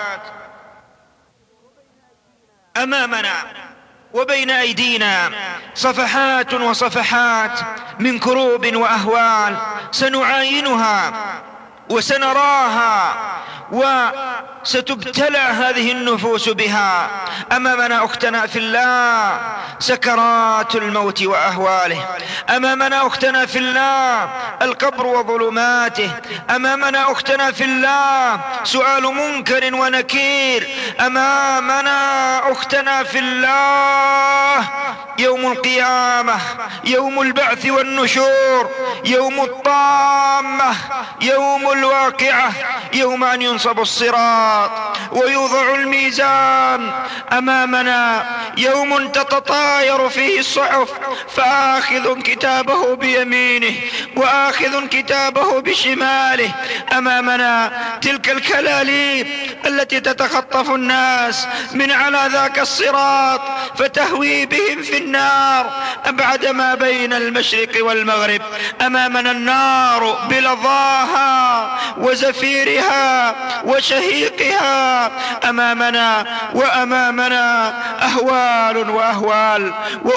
أمامنا وبين أيدينا صفحات وصفحات من كروب وأهوال سنعاينها وسنراها وستبتلى هذه النفوس بها. أمامنا أختنا في الله سكرات الموت وأهواله. أمامنا أختنا في الله القبر وظلماته. أمامنا أختنا في الله سؤال منكر ونكير. أمامنا أختنا في الله يوم القيامة، يوم البعث والنشور، يوم الطامة، يوم الواقعة، يوم أن ينصب الصراط ويوضع الميزان. أمامنا يوم تتطاير فيه الصحف فآخذ كتابه بيمينه وآخذ كتابه بشماله. أمامنا تلك الكلاليب التي تتخطف الناس من على ذاك الصراط فتهوي بهم في النار أبعد ما بين المشرق والمغرب. أمامنا النار بلظاها وزفيرها وشهيقها. أمامنا أهوال وأهوال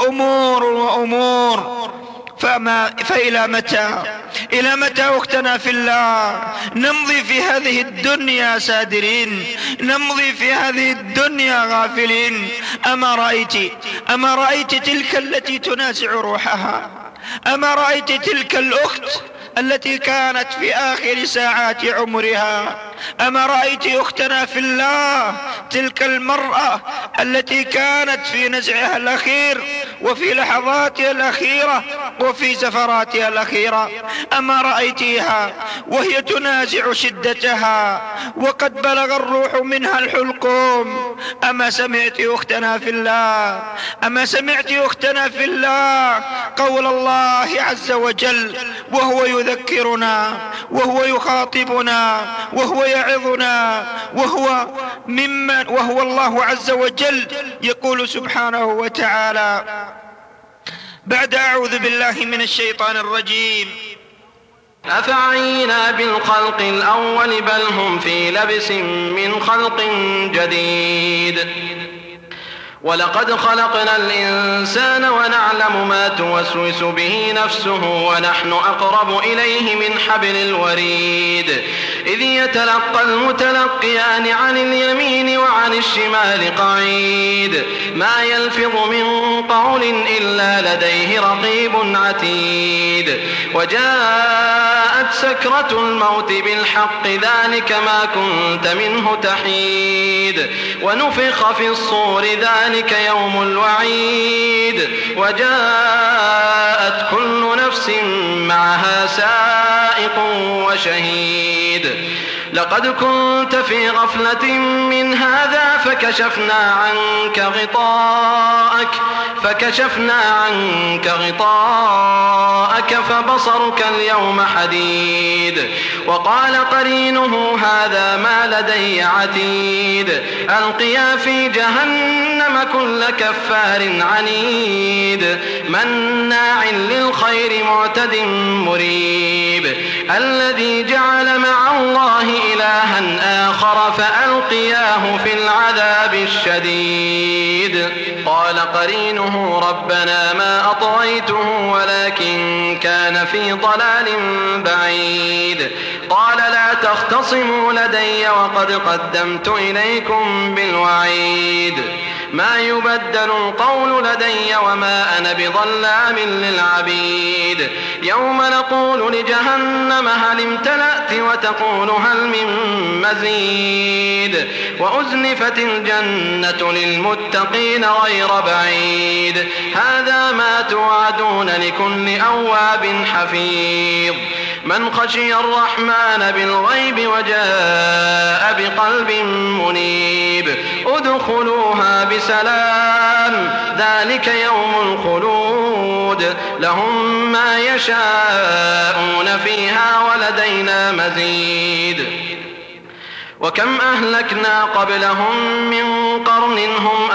وأمور فإلى متى أختنا في الله نمضي في هذه الدنيا سادرين، نمضي في هذه الدنيا غافلين؟ أما رأيت تلك التي تنازع روحها؟ أما رأيت تلك الأخت التي كانت في آخر ساعات عمرها؟ أما رأيت أختنا في الله تلك المرأة التي كانت في نزعها الأخير وفي لحظاتها الأخيرة وفي سفراتها الأخيرة؟ أما رأيتها وهي تنازع شدتها وقد بلغ الروح منها الحلقوم؟ أما سمعت أختنا في الله؟ أما سمعت أختنا في الله قول الله عز وجل وهو يذكرنا وهو يخاطبنا وهو يعظنا وهو الله عز وجل يقول سبحانه وتعالى بعد أعوذ بالله من الشيطان الرجيم: أفعينا بالخلق الأول بل هم في لبس من خلق جديد ولقد خلقنا الإنسان ونعلم ما توسوس به نفسه ونحن أقرب إليه من حبل الوريد إذ يتلقى المتلقيان عن اليمين وعن الشمال قعيد ما يلفظ من قول إلا لديه رقيب عتيد وجاءت سكرة الموت بالحق ذلك ما كنت منه تحيد ونفخ في الصور ذلك يوم الوعيد وجاءت كل نفس معها سائق وشهيد لقد كنت في غفلة من هذا فكشفنا عنك غطاءك فبصرك اليوم حديد وقال قرينه هذا ما لدي عتيد ألقيا في جهنم كل كفار عنيد مناع للخير معتد مريب الذي جعل مع الله إلها آخر فألقياه في العذاب الشديد قال قرينه ربنا ما أطغيته ولكن كان في ضلال بعيد قال لا تختصموا لدي وقد قدمت إليكم بالوعيد ما يبدل القول لدي وما أنا بظلام للعبيد يوم نقول لجهنم هل امتلأت وتقول هل من مزيد وأزلفت الجنة للمتقين غير بعيد هذا ما توعدون لكل أواب حفيظ من خشي الرحمن بالغيب وجاء بقلب منيب ادخلوها بسلام ذلك يوم الخلود لهم ما يشاءون فيها ولدينا مزيد وكم أهلكنا قبلهم من قرن هم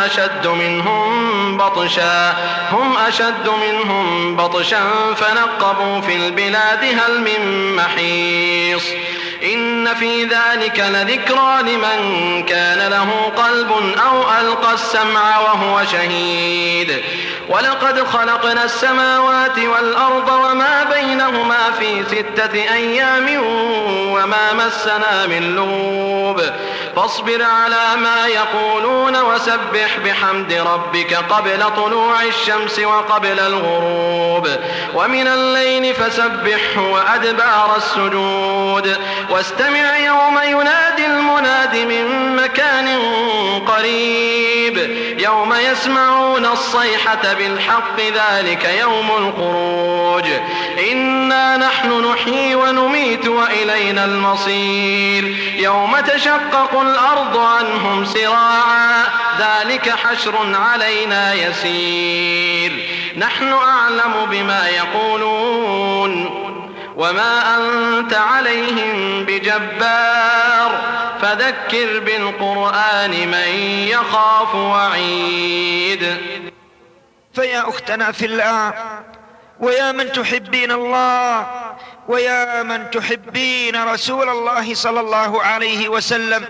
أشد منهم بطشا فنقبوا في البلاد هل من محيص إن في ذلك لذكرى لمن كان له قلب أو ألقى السمع وهو شهيد ولقد خلقنا السماوات والأرض وما بينهما في 6 أيام وما مسنا من لغوب فاصبر على ما يقولون وسبح بحمد ربك قبل طلوع الشمس وقبل الغروب ومن الليل فسبحه وأدبار السجود واستمع يوم ينادي المناد من مكان قريب يوم يسمعون الصيحة بالحق ذلك يوم الخروج إنا نحن نحيي ونميت وإلينا المصير يوم تشقق الأرض عنهم سراعا ذلك حشر علينا يسير نحن أعلم بما يقولون وما أنت عليهم بجبار فذكر بالقرآن من يخاف وعيد. فيا أختنا في الله ويا من تحبين الله ويا من تحبين رسول الله صلى الله عليه وسلم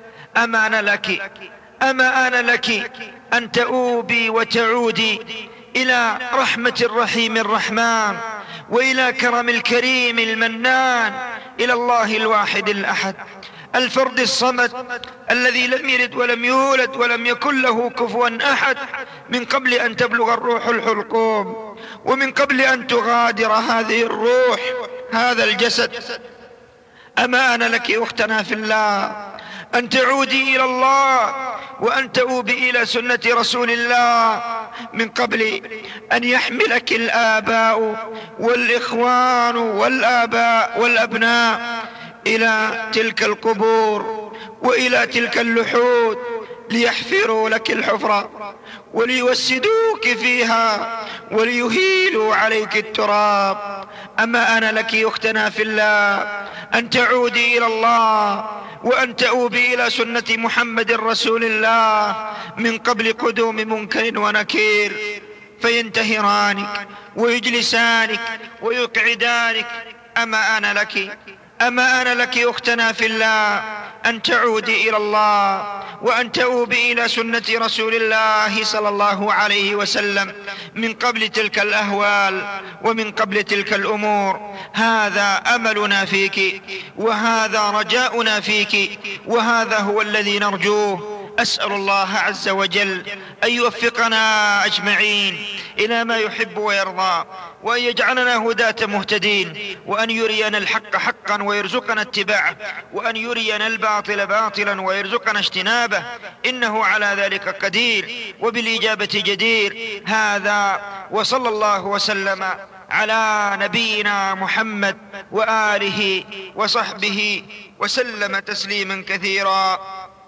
أما آن لك أن تؤوبي وتعودي إلى رحمة الرحيم الرحمن وإلى كرم الكريم المنان، إلى الله الواحد الأحد الفرد الصمد الذي لم يلد ولم يولد ولم يكن له كفوا أحد، من قبل أن تبلغ الروح الحلقوم ومن قبل أن تغادر هذه الروح هذا الجسد. أما آن لك أختنا في الله أن تعودي إلى الله وأن تؤوبي إلى سنة رسول الله من قبل أن يحملك الآباء والإخوان والآباء والأبناء إلى تلك القبور وإلى تلك اللحود ليحفروا لك الحفرة وليوسدوك فيها وليهيلوا عليك التراب. أما أنا لك أختنا في الله أن تعودي إلى الله وأن تؤوبي إلى سنة محمد رسول الله من قبل قدوم منكر ونكير فينتهرانك ويجلسانك ويقعدانك. أما أنا لك أختنا في الله أن تعودي إلى الله وأن تؤوبي إلى سنة رسول الله صلى الله عليه وسلم من قبل تلك الأهوال ومن قبل تلك الأمور. هذا أملنا فيك، وهذا رجاؤنا فيك، وهذا هو الذي نرجوه. أسأل الله عز وجل أن يوفقنا أجمعين إلى ما يحب ويرضى، وأن يجعلنا هداة مهتدين، وأن يرينا الحق حقا ويرزقنا اتباعه، وأن يرينا الباطل باطلا ويرزقنا اجتنابه، إنه على ذلك قدير وبالإجابة جدير. هذا وصلى الله وسلم على نبينا محمد وآله وصحبه وسلم تسليما كثيرا،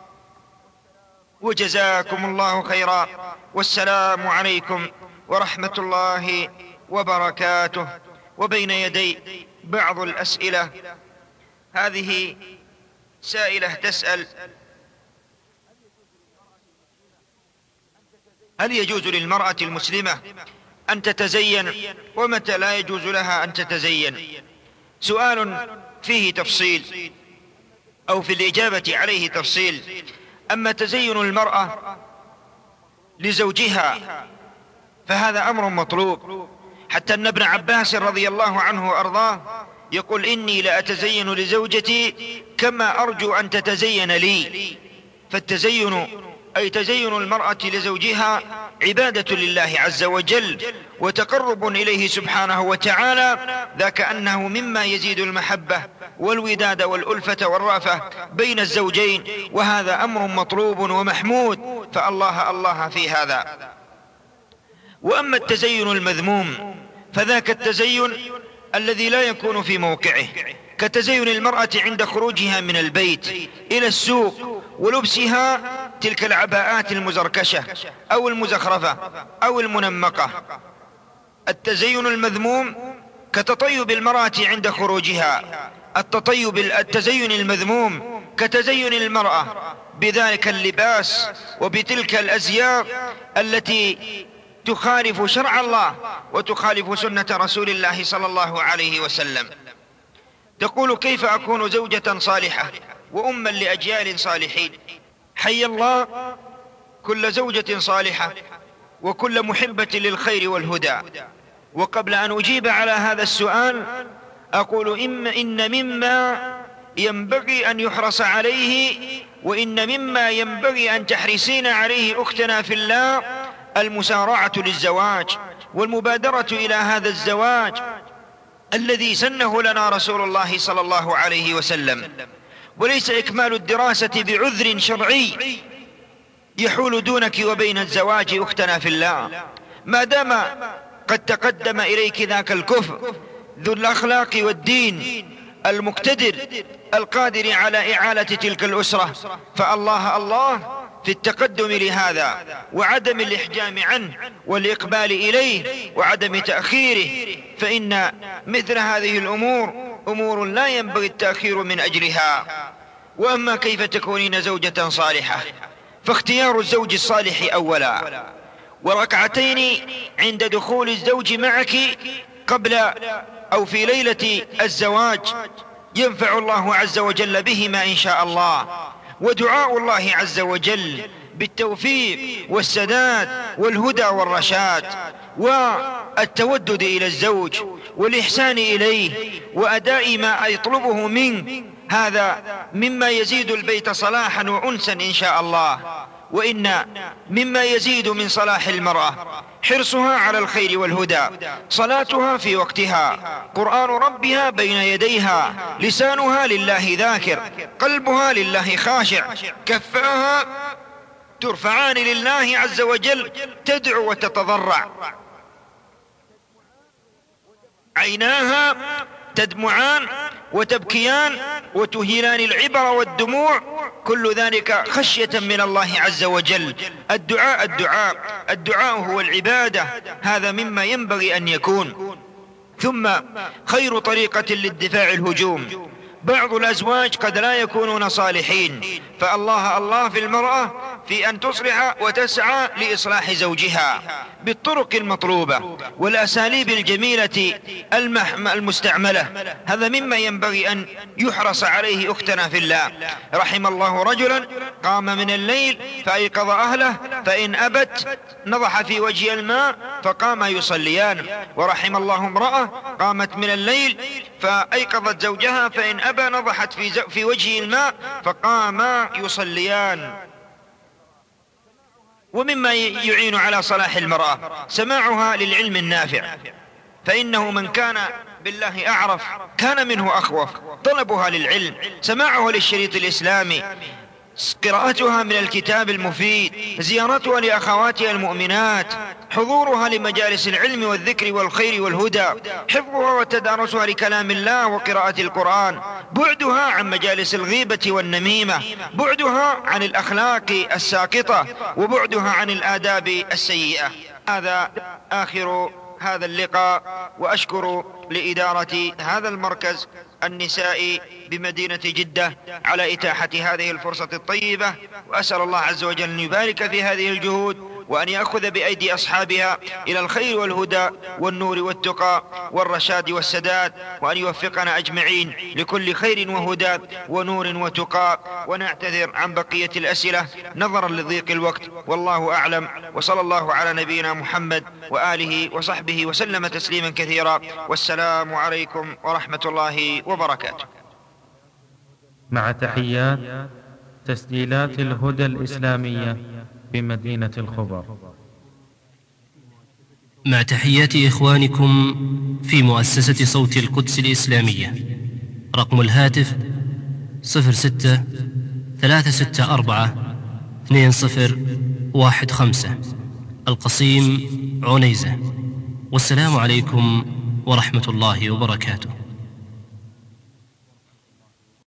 وجزاكم الله خيرا، والسلام عليكم ورحمة الله وبركاته. وبين يدي بعض الأسئلة. هذه سائلة تسأل: هل يجوز للمرأة المسلمة أن تتزين، ومتى لا يجوز لها أن تتزين؟ سؤال فيه تفصيل، أو في الإجابة عليه تفصيل. أما تزين المرأة لزوجها فهذا أمر مطلوب، حتى أن ابن عباس رضي الله عنه وأرضاه يقول: إني لأتزين لزوجتي كما أرجو أن تتزين لي. فالتزين أي تزين المرأة لزوجها عبادة لله عز وجل وتقرب إليه سبحانه وتعالى، ذاك أنه مما يزيد المحبة والوداد والألفة والرأفة بين الزوجين، وهذا أمر مطلوب ومحمود، فالله الله في هذا. وأما التزين المذموم فذاك التزين الذي لا يكون في موقعه، كتزين المرأة عند خروجها من البيت إلى السوق ولبسها تلك العباءات المزركشة أو المزخرفة أو المنمقة. التزين المذموم كتطيب المرأة عند خروجها. التزين المذموم كتزين المرأة بذلك اللباس وبتلك الأزياء التي تخالف شرع الله وتخالف سنة رسول الله صلى الله عليه وسلم. تقول: كيف أكون زوجة صالحة وأما لأجيال صالحين؟ حي الله كل زوجة صالحة وكل محبة للخير والهدى. وقبل أن أجيب على هذا السؤال أقول: إن مما ينبغي أن يحرص عليه، وإن مما ينبغي أن تحرصين عليه أختنا في الله المسارعة للزواج والمبادرة إلى هذا الزواج الذي سنه لنا رسول الله صلى الله عليه وسلم، وليس إكمال الدراسة بعذر شرعي يحول دونك وبين الزواج أختنا في الله، ما دام قد تقدم إليك ذاك الكفء ذو الأخلاق والدين المقتدر القادر على إعالة تلك الأسرة. فالله الله في التقدم لهذا وعدم الإحجام عنه والإقبال إليه وعدم تأخيره، فإن مثل هذه الأمور أمور لا ينبغي التأخير من أجلها. وأما كيف تكونين زوجة صالحة، فاختيار الزوج الصالح أولا، وركعتين عند دخول الزوج معك قبل أو في ليلة الزواج ينفع الله عز وجل بهما إن شاء الله، ودعاء الله عز وجل بالتوفيق والسداد والهدى والرشاد، والتودد إلى الزوج والإحسان إليه وأداء ما يطلبه منه. هذا مما يزيد البيت صلاحا وأنسا إن شاء الله. وإن مما يزيد من صلاح المرأة حرصها على الخير والهدى، صلاتها في وقتها، قرآن ربها بين يديها، لسانها لله ذاكر، قلبها لله خاشع، كفاها ترفعان لله عز وجل تدعو وتتضرع، عيناها تدمعان وتبكيان وتهيلان العبر والدموع، كل ذلك خشية من الله عز وجل. الدعاء هو العبادة، هذا مما ينبغي أن يكون. ثم خير طريقة للدفاع الهجوم. بعض الأزواج قد لا يكونون صالحين، فالله الله في المرأة في أن تصلح وتسعى لإصلاح زوجها بالطرق المطلوبة والأساليب الجميلة المستعملة. هذا مما ينبغي أن يحرص عليه أختنا في الله. رحم الله رجلا قام من الليل فأيقظ أهله فإن أبت نضح في وجه الماء فقام يصليان. ورحم الله امرأة قامت من الليل فأيقظت زوجها فإن أبى نضحت في وجه الماء فقام يصليان. ومما يعين على صلاح المرأة سماعها للعلم النافع، فإنه من كان بالله أعرف كان منه أخوف. طلبها للعلم، سماعها للشريط الإسلامي، قراءتها من الكتاب المفيد، زيارتها لأخواتها المؤمنات، حضورها لمجالس العلم والذكر والخير والهدى، حفظها وتدارسها لكلام الله وقراءة القرآن، بعدها عن مجالس الغيبة والنميمة، بعدها عن الأخلاق الساقطة، وبعدها عن الآداب السيئة. هذا آخر هذا اللقاء، وأشكر لإدارة هذا المركز النسائي بمدينة جدة على إتاحة هذه الفرصة الطيبة، وأسأل الله عز وجل أن يبارك في هذه الجهود وأن يأخذ بأيدي أصحابها إلى الخير والهدى والنور والتقى والرشاد والسداد، وأن يوفقنا أجمعين لكل خير وهدى ونور وتقى. ونعتذر عن بقية الأسئلة نظرا لضيق الوقت، والله أعلم. وصلى الله على نبينا محمد وآله وصحبه وسلم تسليما كثيرا، والسلام عليكم ورحمة الله وبركاته. مع تحيات تسجيلات الهدى الإسلامية بمدينة الخبر. مع تحيات إخوانكم في مؤسسة صوت القدس الإسلامية. رقم الهاتف 06-364-2015، القصيم عنيزة. والسلام عليكم ورحمة الله وبركاته.